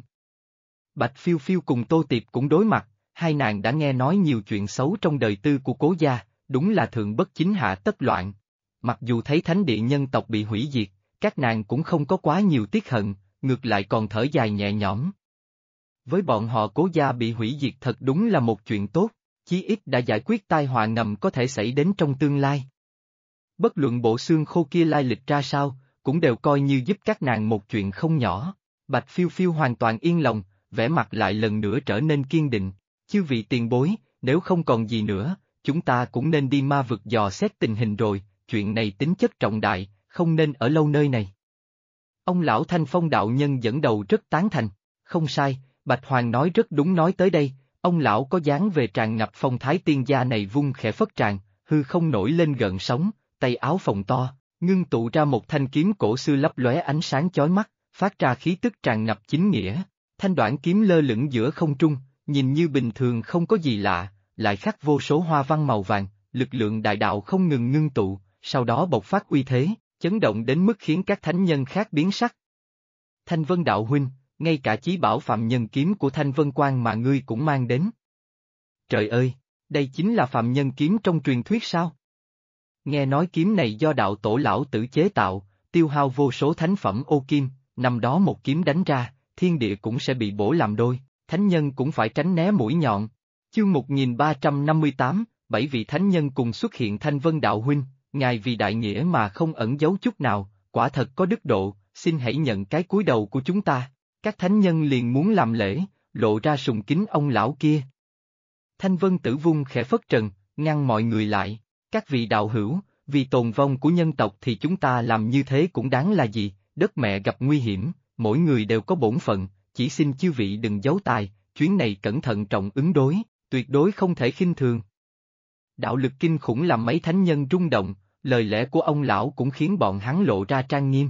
Bạch Phiêu Phiêu cùng Tô Tiệp cũng đối mặt, hai nàng đã nghe nói nhiều chuyện xấu trong đời tư của Cố gia, đúng là thượng bất chính hạ tất loạn. Mặc dù thấy thánh địa nhân tộc bị hủy diệt, các nàng cũng không có quá nhiều tiếc hận, ngược lại còn thở dài nhẹ nhõm. Với bọn họ Cố gia bị hủy diệt thật đúng là một chuyện tốt, chí ít đã giải quyết tai họa ngầm có thể xảy đến trong tương lai. Bất luận bộ xương khô kia lai lịch ra sao, cũng đều coi như giúp các nàng một chuyện không nhỏ. Bạch Phiêu Phiêu hoàn toàn yên lòng, vẻ mặt lại lần nữa trở nên kiên định. Chư vị tiền bối, nếu không còn gì nữa, chúng ta cũng nên đi ma vực dò xét tình hình rồi, chuyện này tính chất trọng đại, không nên ở lâu nơi này. Ông lão Thanh Phong đạo nhân dẫn đầu rất tán thành, không sai, Bạch Hoàng nói rất đúng. Nói tới đây, ông lão có dáng về tràn ngập phong thái tiên gia này vung khẽ phất tràn, hư không nổi lên gợn sóng, tay áo phồng to, ngưng tụ ra một thanh kiếm cổ xưa lấp lóe ánh sáng chói mắt, phát ra khí tức tràn ngập chính nghĩa. Thanh đoạn kiếm lơ lửng giữa không trung, nhìn như bình thường không có gì lạ, lại khắc vô số hoa văn màu vàng, lực lượng đại đạo không ngừng ngưng tụ, sau đó bộc phát uy thế, chấn động đến mức khiến các thánh nhân khác biến sắc. Thanh Vân đạo huynh, ngay cả chí bảo phạm nhân kiếm của Thanh Vân Quan mà ngươi cũng mang đến. Trời ơi, đây chính là phạm nhân kiếm trong truyền thuyết sao? Nghe nói kiếm này do đạo tổ lão tử chế tạo, tiêu hao vô số thánh phẩm ô kim, năm đó một kiếm đánh ra, thiên địa cũng sẽ bị bổ làm đôi, thánh nhân cũng phải tránh né mũi nhọn. Chương 1358, 7 vị thánh nhân cùng xuất hiện. Thanh Vân đạo huynh, ngài vì đại nghĩa mà không ẩn giấu chút nào, quả thật có đức độ, xin hãy nhận cái cúi đầu của chúng ta. Các thánh nhân liền muốn làm lễ, lộ ra sùng kính ông lão kia. Thanh Vân Tử vung khẽ phất trần, ngăn mọi người lại. Các vị đạo hữu, vì tồn vong của nhân tộc thì chúng ta làm như thế cũng đáng là gì, đất mẹ gặp nguy hiểm, mỗi người đều có bổn phận, chỉ xin chư vị đừng giấu tài, chuyến này cẩn thận trọng ứng đối, tuyệt đối không thể khinh thường. Đạo lực kinh khủng làm mấy thánh nhân rung động, lời lẽ của ông lão cũng khiến bọn hắn lộ ra trang nghiêm.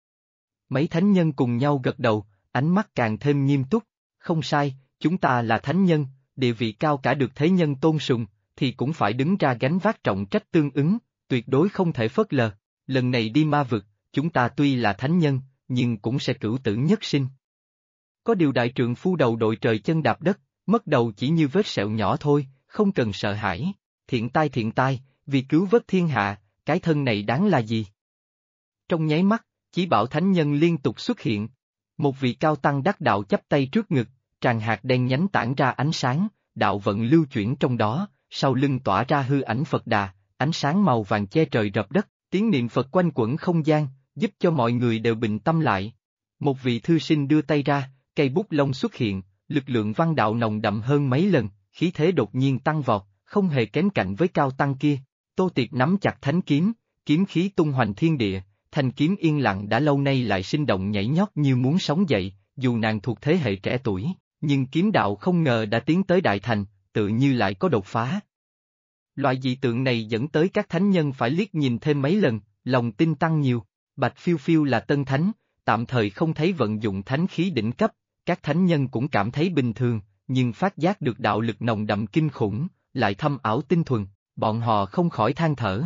Mấy thánh nhân cùng nhau gật đầu, ánh mắt càng thêm nghiêm túc, không sai, chúng ta là thánh nhân, địa vị cao cả được thế nhân tôn sùng, thì cũng phải đứng ra gánh vác trọng trách tương ứng, tuyệt đối không thể phớt lờ. Lần này đi ma vực, chúng ta tuy là thánh nhân, nhưng cũng sẽ cửu tử nhất sinh. Có điều đại trượng phu đầu đội trời chân đạp đất, mất đầu chỉ như vết sẹo nhỏ thôi, không cần sợ hãi. Thiện tai, vì cứu vớt thiên hạ, cái thân này đáng là gì? Trong nháy mắt, chí bảo thánh nhân liên tục xuất hiện. Một vị cao tăng đắc đạo chắp tay trước ngực, tràn hạt đen nhánh tản ra ánh sáng, đạo vận lưu chuyển trong đó, sau lưng tỏa ra hư ảnh Phật Đà, ánh sáng màu vàng che trời rập đất, tiếng niệm Phật quanh quẩn không gian, giúp cho mọi người đều bình tâm lại. Một vị thư sinh đưa tay ra, cây bút lông xuất hiện, lực lượng văn đạo nồng đậm hơn mấy lần, khí thế đột nhiên tăng vọt, không hề kém cạnh với cao tăng kia. Tô Tiệp nắm chặt thánh kiếm, kiếm khí tung hoành thiên địa, thanh kiếm yên lặng đã lâu nay lại sinh động nhảy nhót như muốn sống dậy, dù nàng thuộc thế hệ trẻ tuổi, nhưng kiếm đạo không ngờ đã tiến tới đại thành, tự như lại có đột phá. Loại dị tượng này dẫn tới các thánh nhân phải liếc nhìn thêm mấy lần, lòng tin tăng nhiều. Bạch Phiêu Phiêu là tân thánh, tạm thời không thấy vận dụng thánh khí đỉnh cấp, các thánh nhân cũng cảm thấy bình thường, nhưng phát giác được đạo lực nồng đậm kinh khủng, lại thâm ảo tinh thuần, bọn họ không khỏi than thở.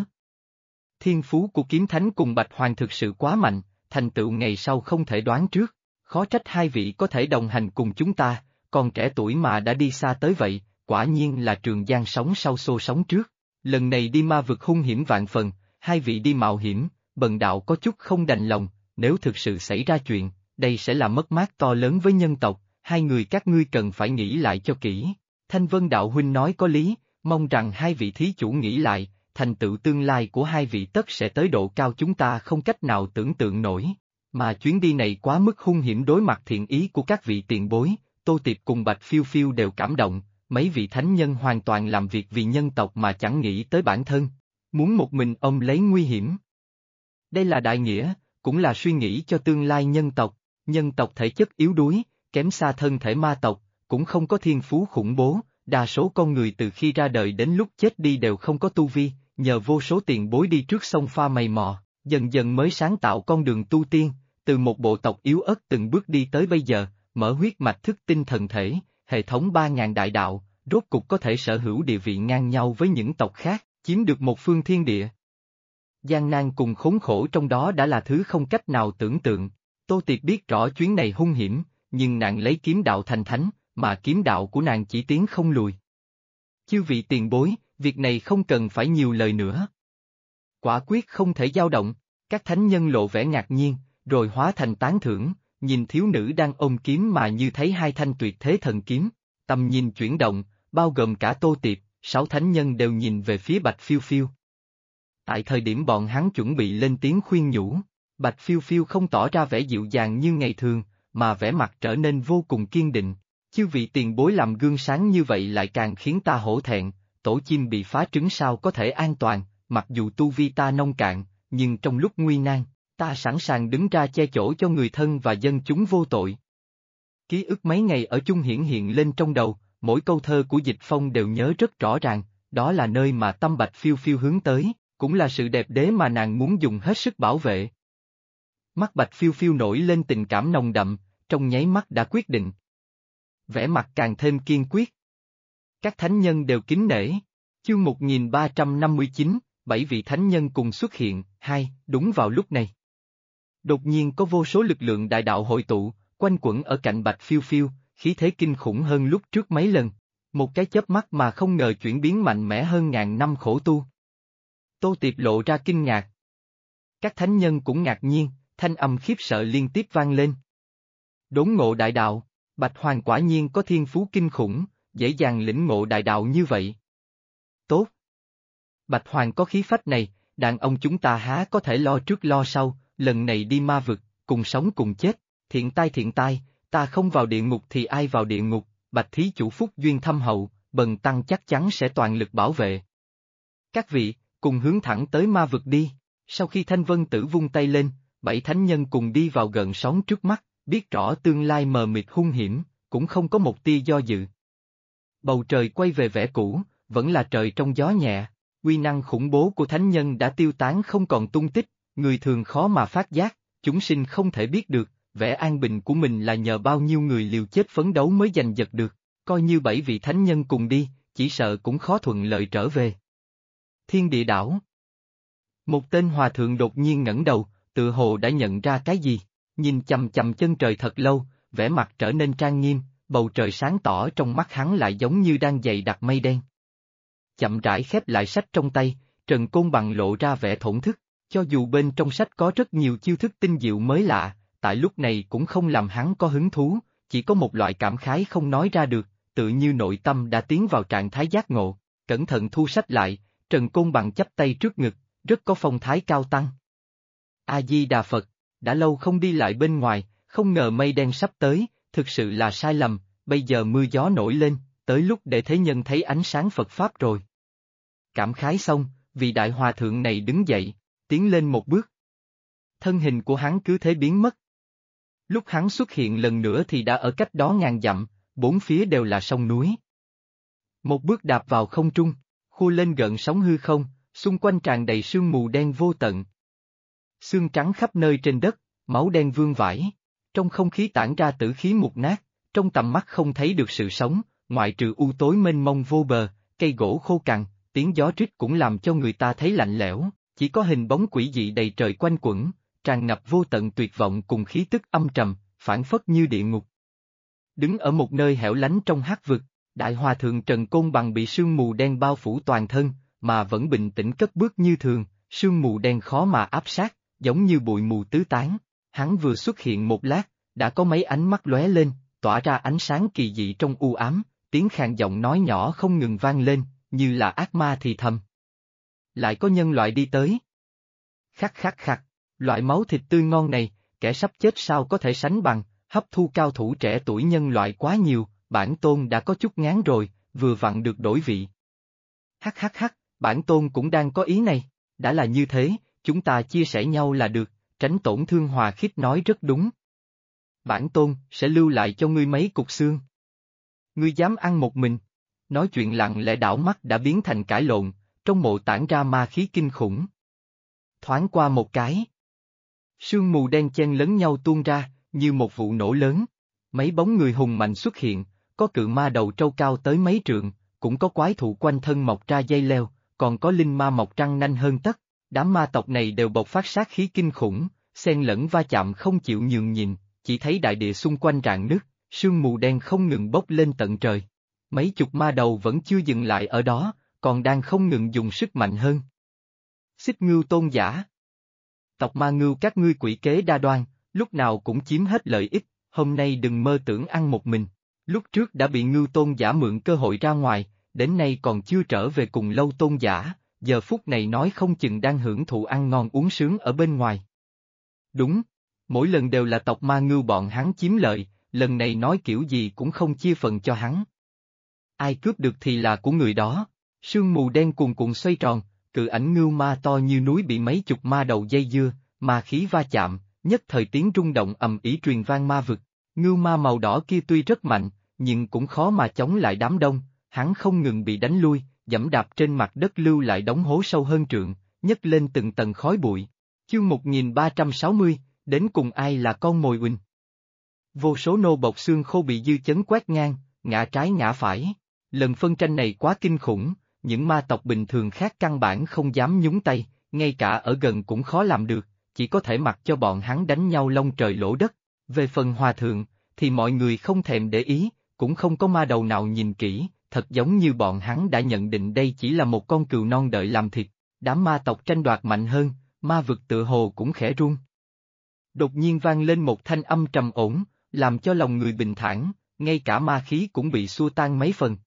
Thiên phú của kiếm thánh cùng Bạch Hoàng thực sự quá mạnh, thành tựu ngày sau không thể đoán trước, khó trách hai vị có thể đồng hành cùng chúng ta, còn trẻ tuổi mà đã đi xa tới vậy, quả nhiên là Trường Giang sống sau xô sống trước. Lần này đi ma vực hung hiểm vạn phần, hai vị đi mạo hiểm, bần đạo có chút không đành lòng, nếu thực sự xảy ra chuyện, đây sẽ là mất mát to lớn với nhân tộc, hai người các ngươi cần phải nghĩ lại cho kỹ. Thanh Vân đạo huynh nói có lý, mong rằng hai vị thí chủ nghĩ lại, thành tựu tương lai của hai vị tất sẽ tới độ cao chúng ta không cách nào tưởng tượng nổi. Mà chuyến đi này quá mức hung hiểm đối mặt thiện ý của các vị tiền bối, Tô Tiệp cùng Bạch Phiêu Phiêu đều cảm động, mấy vị thánh nhân hoàn toàn làm việc vì nhân tộc mà chẳng nghĩ tới bản thân, muốn một mình ông lấy nguy hiểm. Đây là đại nghĩa, cũng là suy nghĩ cho tương lai nhân tộc thể chất yếu đuối, kém xa thân thể ma tộc, cũng không có thiên phú khủng bố, đa số con người từ khi ra đời đến lúc chết đi đều không có tu vi, nhờ vô số tiền bối đi trước sông pha mày mò, dần dần mới sáng tạo con đường tu tiên, từ một bộ tộc yếu ớt từng bước đi tới bây giờ, mở huyết mạch thức tinh thần thể, hệ thống 3.000 đại đạo, rốt cục có thể sở hữu địa vị ngang nhau với những tộc khác, chiếm được một phương thiên địa. Gian nan cùng khốn khổ trong đó đã là thứ không cách nào tưởng tượng. Tô Tiệp biết rõ chuyến này hung hiểm, nhưng nàng lấy kiếm đạo thành thánh, mà kiếm đạo của nàng chỉ tiến không lùi. Chư vị tiền bối, việc này không cần phải nhiều lời nữa. Quả quyết không thể dao động, các thánh nhân lộ vẻ ngạc nhiên, rồi hóa thành tán thưởng, nhìn thiếu nữ đang ôm kiếm mà như thấy hai thanh tuyệt thế thần kiếm, tầm nhìn chuyển động, bao gồm cả Tô Tiệp, 6 thánh nhân đều nhìn về phía Bạch Phiêu Phiêu. Tại thời điểm bọn hắn chuẩn bị lên tiếng khuyên nhủ, Bạch Phiêu Phiêu không tỏ ra vẻ dịu dàng như ngày thường, mà vẻ mặt trở nên vô cùng kiên định. Chư vị tiền bối làm gương sáng như vậy lại càng khiến ta hổ thẹn, tổ chim bị phá trứng sao có thể an toàn, mặc dù tu vi ta nông cạn, nhưng trong lúc nguy nan, ta sẵn sàng đứng ra che chở cho người thân và dân chúng vô tội. Ký ức mấy ngày ở chung hiển hiện lên trong đầu, mỗi câu thơ của Dịch Phong đều nhớ rất rõ ràng, đó là nơi mà tâm Bạch Phiêu Phiêu hướng tới, cũng là sự đẹp đế mà nàng muốn dùng hết sức bảo vệ. Mắt Bạch Phiêu Phiêu nổi lên tình cảm nồng đậm, trong nháy mắt đã quyết định. Vẻ mặt càng thêm kiên quyết. Các thánh nhân đều kính nể. Chương 1359, 7 vị thánh nhân cùng xuất hiện, đúng vào lúc này. Đột nhiên có vô số lực lượng đại đạo hội tụ, quanh quẩn ở cạnh Bạch Phiêu Phiêu, khí thế kinh khủng hơn lúc trước mấy lần. Một cái chớp mắt mà không ngờ chuyển biến mạnh mẽ hơn ngàn năm khổ tu. Tô Tiệp lộ ra kinh ngạc. Các thánh nhân cũng ngạc nhiên, thanh âm khiếp sợ liên tiếp vang lên. Đốn ngộ đại đạo, Bạch Hoàng quả nhiên có thiên phú kinh khủng, dễ dàng lĩnh ngộ đại đạo như vậy. Tốt. Bạch Hoàng có khí phách này, đàn ông chúng ta há có thể lo trước lo sau, lần này đi ma vực, cùng sống cùng chết, thiện tai, ta không vào địa ngục thì ai vào địa ngục, Bạch thí chủ phúc duyên thâm hậu, bần tăng chắc chắn sẽ toàn lực bảo vệ. Các vị, cùng hướng thẳng tới ma vực đi, sau khi Thanh Vân Tử vung tay lên, 7 thánh nhân cùng đi vào gần sóng trước mắt, biết rõ tương lai mờ mịt hung hiểm, cũng không có một tia do dự. Bầu trời quay về vẻ cũ, vẫn là trời trong gió nhẹ, uy năng khủng bố của thánh nhân đã tiêu tán không còn tung tích, người thường khó mà phát giác, chúng sinh không thể biết được, vẻ an bình của mình là nhờ bao nhiêu người liều chết phấn đấu mới giành giật được, coi như 7 vị thánh nhân cùng đi, chỉ sợ cũng khó thuận lợi trở về. Thiên địa đảo. Một tên hòa thượng đột nhiên ngẩng đầu, tự hồ đã nhận ra cái gì, nhìn chằm chằm chân trời thật lâu, vẻ mặt trở nên trang nghiêm, bầu trời sáng tỏ trong mắt hắn lại giống như đang dày đặc mây đen. Chậm rãi khép lại sách trong tay, Trần Côn Bằng lộ ra vẻ thổn thức, cho dù bên trong sách có rất nhiều chiêu thức tinh diệu mới lạ, tại lúc này cũng không làm hắn có hứng thú, chỉ có một loại cảm khái không nói ra được, tự như nội tâm đã tiến vào trạng thái giác ngộ, cẩn thận thu sách lại, Trần Côn Bằng chắp tay trước ngực, rất có phong thái cao tăng. A-di-đà Phật, đã lâu không đi lại bên ngoài, không ngờ mây đen sắp tới, thực sự là sai lầm, bây giờ mưa gió nổi lên, tới lúc để thế nhân thấy ánh sáng Phật Pháp rồi. Cảm khái xong, vị đại hòa thượng này đứng dậy, tiến lên một bước. Thân hình của hắn cứ thế biến mất. Lúc hắn xuất hiện lần nữa thì đã ở cách đó ngàn dặm, bốn phía đều là sông núi. Một bước đạp vào không trung, khu lên gợn sóng hư không, xung quanh tràn đầy sương mù đen vô tận. Xương trắng khắp nơi trên đất, máu đen vương vãi, trong không khí tản ra tử khí mục nát, trong tầm mắt không thấy được sự sống, ngoại trừ u tối mênh mông vô bờ, cây gỗ khô cằn, tiếng gió rít cũng làm cho người ta thấy lạnh lẽo, chỉ có hình bóng quỷ dị đầy trời quanh quẩn, tràn ngập vô tận tuyệt vọng cùng khí tức âm trầm, phảng phất như địa ngục. Đứng ở một nơi hẻo lánh trong hắc vực, Đại Hòa Thượng Trần Côn Bằng bị sương mù đen bao phủ toàn thân, mà vẫn bình tĩnh cất bước như thường, sương mù đen khó mà áp sát, giống như bụi mù tứ tán. Hắn vừa xuất hiện một lát, đã có mấy ánh mắt lóe lên, tỏa ra ánh sáng kỳ dị trong u ám, tiếng khàn giọng nói nhỏ không ngừng vang lên, như là ác ma thì thầm. Lại có nhân loại đi tới. Khắc khắc khắc, loại máu thịt tươi ngon này, kẻ sắp chết sao có thể sánh bằng, hấp thu cao thủ trẻ tuổi nhân loại quá nhiều, bản tôn đã có chút ngán rồi, vừa vặn được đổi vị. Hắc hắc hắc, bản tôn cũng đang có ý này, đã là như thế, chúng ta chia sẻ nhau là được, tránh tổn thương Hòa Khích nói rất đúng. Bản tôn sẽ lưu lại cho ngươi mấy cục xương. Ngươi dám ăn một mình. Nói chuyện lặng lẽ đảo mắt đã biến thành cãi lộn, trong mộ tản ra ma khí kinh khủng. Thoáng qua một cái. Sương mù đen chen lấn nhau tuôn ra, như một vụ nổ lớn. Mấy bóng người hùng mạnh xuất hiện, có cự ma đầu trâu cao tới mấy trượng, cũng có quái thụ quanh thân mọc ra dây leo, còn có linh ma mọc răng nanh hơn tất. Đám ma tộc này đều bộc phát sát khí kinh khủng, xen lẫn va chạm không chịu nhường nhịn, chỉ thấy đại địa xung quanh rạn nứt, sương mù đen không ngừng bốc lên tận trời. Mấy chục ma đầu vẫn chưa dừng lại ở đó, còn đang không ngừng dùng sức mạnh hơn. Xích Ngưu tôn giả. Tộc ma ngưu các ngươi quỷ kế đa đoan, lúc nào cũng chiếm hết lợi ích, hôm nay đừng mơ tưởng ăn một mình. Lúc trước đã bị Ngưu tôn giả mượn cơ hội ra ngoài, đến nay còn chưa trở về cùng Lâu tôn giả, giờ phút này nói không chừng đang hưởng thụ ăn ngon uống sướng ở bên ngoài. Đúng, mỗi lần đều là tộc ma ngưu bọn hắn chiếm lợi, lần này nói kiểu gì cũng không chia phần cho hắn. Ai cướp được thì là của người đó. Sương mù đen cuồn cuộn xoay tròn, cự ảnh ngưu ma to như núi bị mấy chục ma đầu dây dưa, ma khí va chạm, nhất thời tiếng rung động ầm ĩ truyền vang ma vực. Ngưu ma màu đỏ kia tuy rất mạnh, nhưng cũng khó mà chống lại đám đông, hắn không ngừng bị đánh lui, giẫm đạp trên mặt đất lưu lại đống hố sâu hơn trượng, nhấc lên từng tầng khói bụi. Chương 1360, đến cùng ai là con mồi uỳnh. Vô số nô bộc xương khô bị dư chấn quét ngang, ngã trái ngã phải. Lần phân tranh này quá kinh khủng, những ma tộc bình thường khác căn bản không dám nhúng tay, ngay cả ở gần cũng khó làm được, chỉ có thể mặc cho bọn hắn đánh nhau lông trời lỗ đất. Về phần hòa thượng, thì mọi người không thèm để ý, cũng không có ma đầu nào nhìn kỹ, thật giống như bọn hắn đã nhận định đây chỉ là một con cừu non đợi làm thịt. Đám ma tộc tranh đoạt mạnh hơn, ma vực tựa hồ cũng khẽ run. Đột nhiên vang lên một thanh âm trầm ổn, làm cho lòng người bình thản, ngay cả ma khí cũng bị xua tan mấy phần.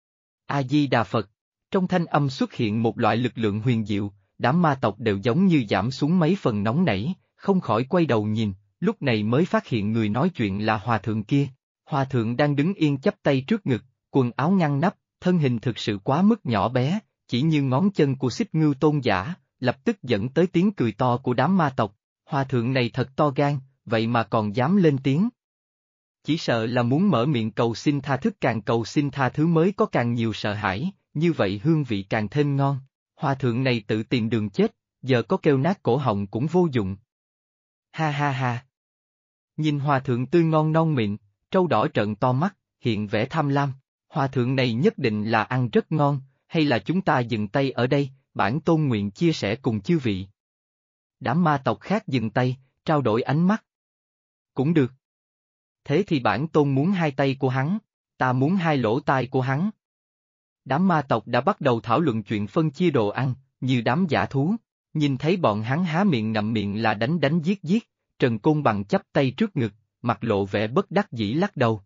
A-di-đà Phật, trong thanh âm xuất hiện một loại lực lượng huyền diệu, đám ma tộc đều giống như giảm xuống mấy phần nóng nảy, không khỏi quay đầu nhìn, lúc này mới phát hiện người nói chuyện là hòa thượng kia. Hòa thượng đang đứng yên chắp tay trước ngực, quần áo ngăn nắp, thân hình thực sự quá mức nhỏ bé, chỉ như ngón chân của Xích Ngưu tôn giả, lập tức dẫn tới tiếng cười to của đám ma tộc. Hòa thượng này thật to gan, vậy mà còn dám lên tiếng. Chỉ sợ là muốn mở miệng cầu xin tha thứ, càng cầu xin tha thứ mới có càng nhiều sợ hãi, như vậy hương vị càng thêm ngon. Hòa thượng này tự tìm đường chết, giờ có kêu nát cổ họng cũng vô dụng. Ha ha ha. Nhìn hòa thượng tươi ngon non mịn, trâu đỏ trợn to mắt, hiện vẻ tham lam. Hòa thượng này nhất định là ăn rất ngon, hay là chúng ta dừng tay ở đây, bản tôn nguyện chia sẻ cùng chư vị. Đám ma tộc khác dừng tay, trao đổi ánh mắt. Cũng được. Thế thì bản tôn muốn hai tay của hắn, ta muốn hai lỗ tai của hắn. Đám ma tộc đã bắt đầu thảo luận chuyện phân chia đồ ăn, như đám dã thú. Nhìn thấy bọn hắn há miệng ngậm miệng là đánh đánh giết giết, Trần Côn Bằng chắp tay trước ngực, mặt lộ vẻ bất đắc dĩ lắc đầu.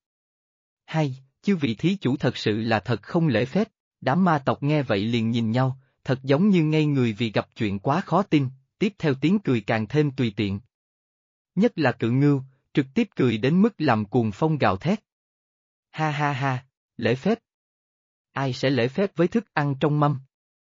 Hay, chư vị thí chủ thật sự là thật không lễ phép. Đám ma tộc nghe vậy liền nhìn nhau, thật giống như ngây người vì gặp chuyện quá khó tin, tiếp theo tiếng cười càng thêm tùy tiện. Nhất là Cự Ngưu, trực tiếp cười đến mức làm cuồng phong gào thét. Ha ha ha, lễ phép. Ai sẽ lễ phép với thức ăn trong mâm?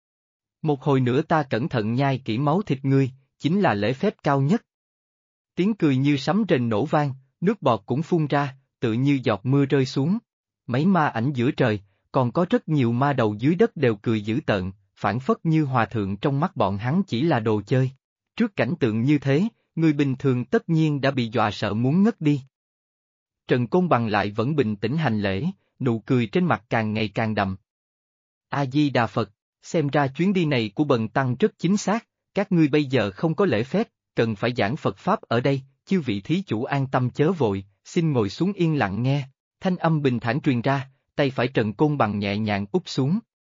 Một hồi nữa ta cẩn thận nhai kỹ máu thịt ngươi, chính là lễ phép cao nhất. Tiếng cười như sấm rền nổ vang, nước bọt cũng phun ra, tự như giọt mưa rơi xuống. Mấy ma ảnh giữa trời, còn có rất nhiều ma đầu dưới đất đều cười dữ tợn, phảng phất như hòa thượng trong mắt bọn hắn chỉ là đồ chơi. Trước cảnh tượng như thế, người bình thường tất nhiên đã bị dọa sợ muốn ngất đi. Trần Côn Bằng lại vẫn bình tĩnh hành lễ, nụ cười trên mặt càng ngày càng đậm. A-di-đà Phật, xem ra chuyến đi này của bần tăng rất chính xác, các ngươi bây giờ không có lễ phép, cần phải giảng Phật Pháp ở đây, chư vị thí chủ an tâm chớ vội, xin ngồi xuống yên lặng nghe. Thanh âm bình thản truyền ra, tay phải Trần Côn Bằng nhẹ nhàng úp xuống.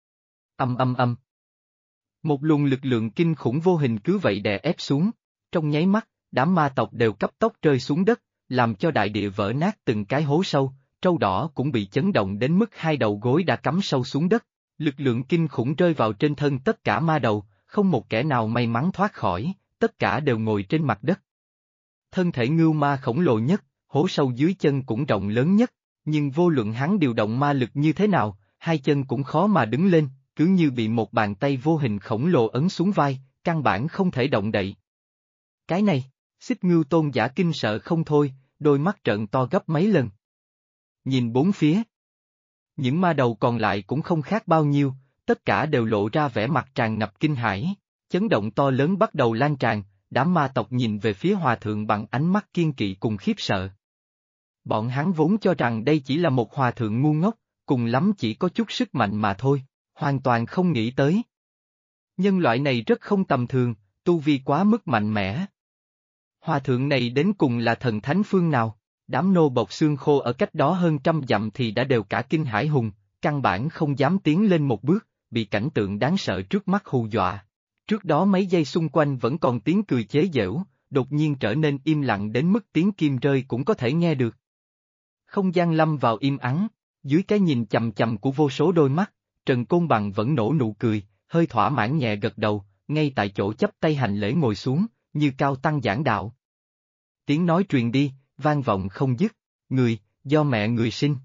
Âm âm âm. Một luồng lực lượng kinh khủng vô hình cứ vậy đè ép xuống, trong nháy mắt, đám ma tộc đều cấp tốc rơi xuống đất, làm cho đại địa vỡ nát từng cái hố sâu, trâu đỏ cũng bị chấn động đến mức hai đầu gối đã cắm sâu xuống đất. Lực lượng kinh khủng rơi vào trên thân tất cả ma đầu, không một kẻ nào may mắn thoát khỏi, tất cả đều ngồi trên mặt đất. Thân thể ngưu ma khổng lồ nhất, hố sâu dưới chân cũng rộng lớn nhất, nhưng vô luận hắn điều động ma lực như thế nào, hai chân cũng khó mà đứng lên, cứ như bị một bàn tay vô hình khổng lồ ấn xuống vai, căn bản không thể động đậy. Cái này, Xích Ngưu tôn giả kinh sợ không thôi, đôi mắt trợn to gấp mấy lần. Nhìn bốn phía. Những ma đầu còn lại cũng không khác bao nhiêu, tất cả đều lộ ra vẻ mặt tràn ngập kinh hãi, chấn động to lớn bắt đầu lan tràn, đám ma tộc nhìn về phía hòa thượng bằng ánh mắt kiên kỵ cùng khiếp sợ. Bọn hắn vốn cho rằng đây chỉ là một hòa thượng ngu ngốc, cùng lắm chỉ có chút sức mạnh mà thôi, hoàn toàn không nghĩ tới. Nhân loại này rất không tầm thường, tu vi quá mức mạnh mẽ. Hòa thượng này đến cùng là thần thánh phương nào? Đám nô bộc xương khô ở cách đó hơn 100 dặm thì đã đều cả kinh hãi hùng, căn bản không dám tiến lên một bước, bị cảnh tượng đáng sợ trước mắt hù dọa. Trước đó mấy giây xung quanh vẫn còn tiếng cười chế giễu, đột nhiên trở nên im lặng đến mức tiếng kim rơi cũng có thể nghe được. Không gian lâm vào im ắng, dưới cái nhìn chằm chằm của vô số đôi mắt, Trần Côn Bằng vẫn nở nụ cười, hơi thỏa mãn nhẹ gật đầu, ngay tại chỗ chắp tay hành lễ ngồi xuống, như cao tăng giảng đạo. Tiếng nói truyền đi, vang vọng không dứt, người, do mẹ người sinh.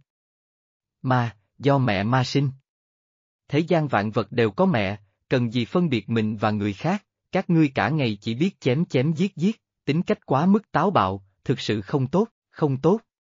Ma, do mẹ ma sinh. Thế gian vạn vật đều có mẹ, cần gì phân biệt mình và người khác, các ngươi cả ngày chỉ biết chém chém giết giết, tính cách quá mức táo bạo, thực sự không tốt, không tốt.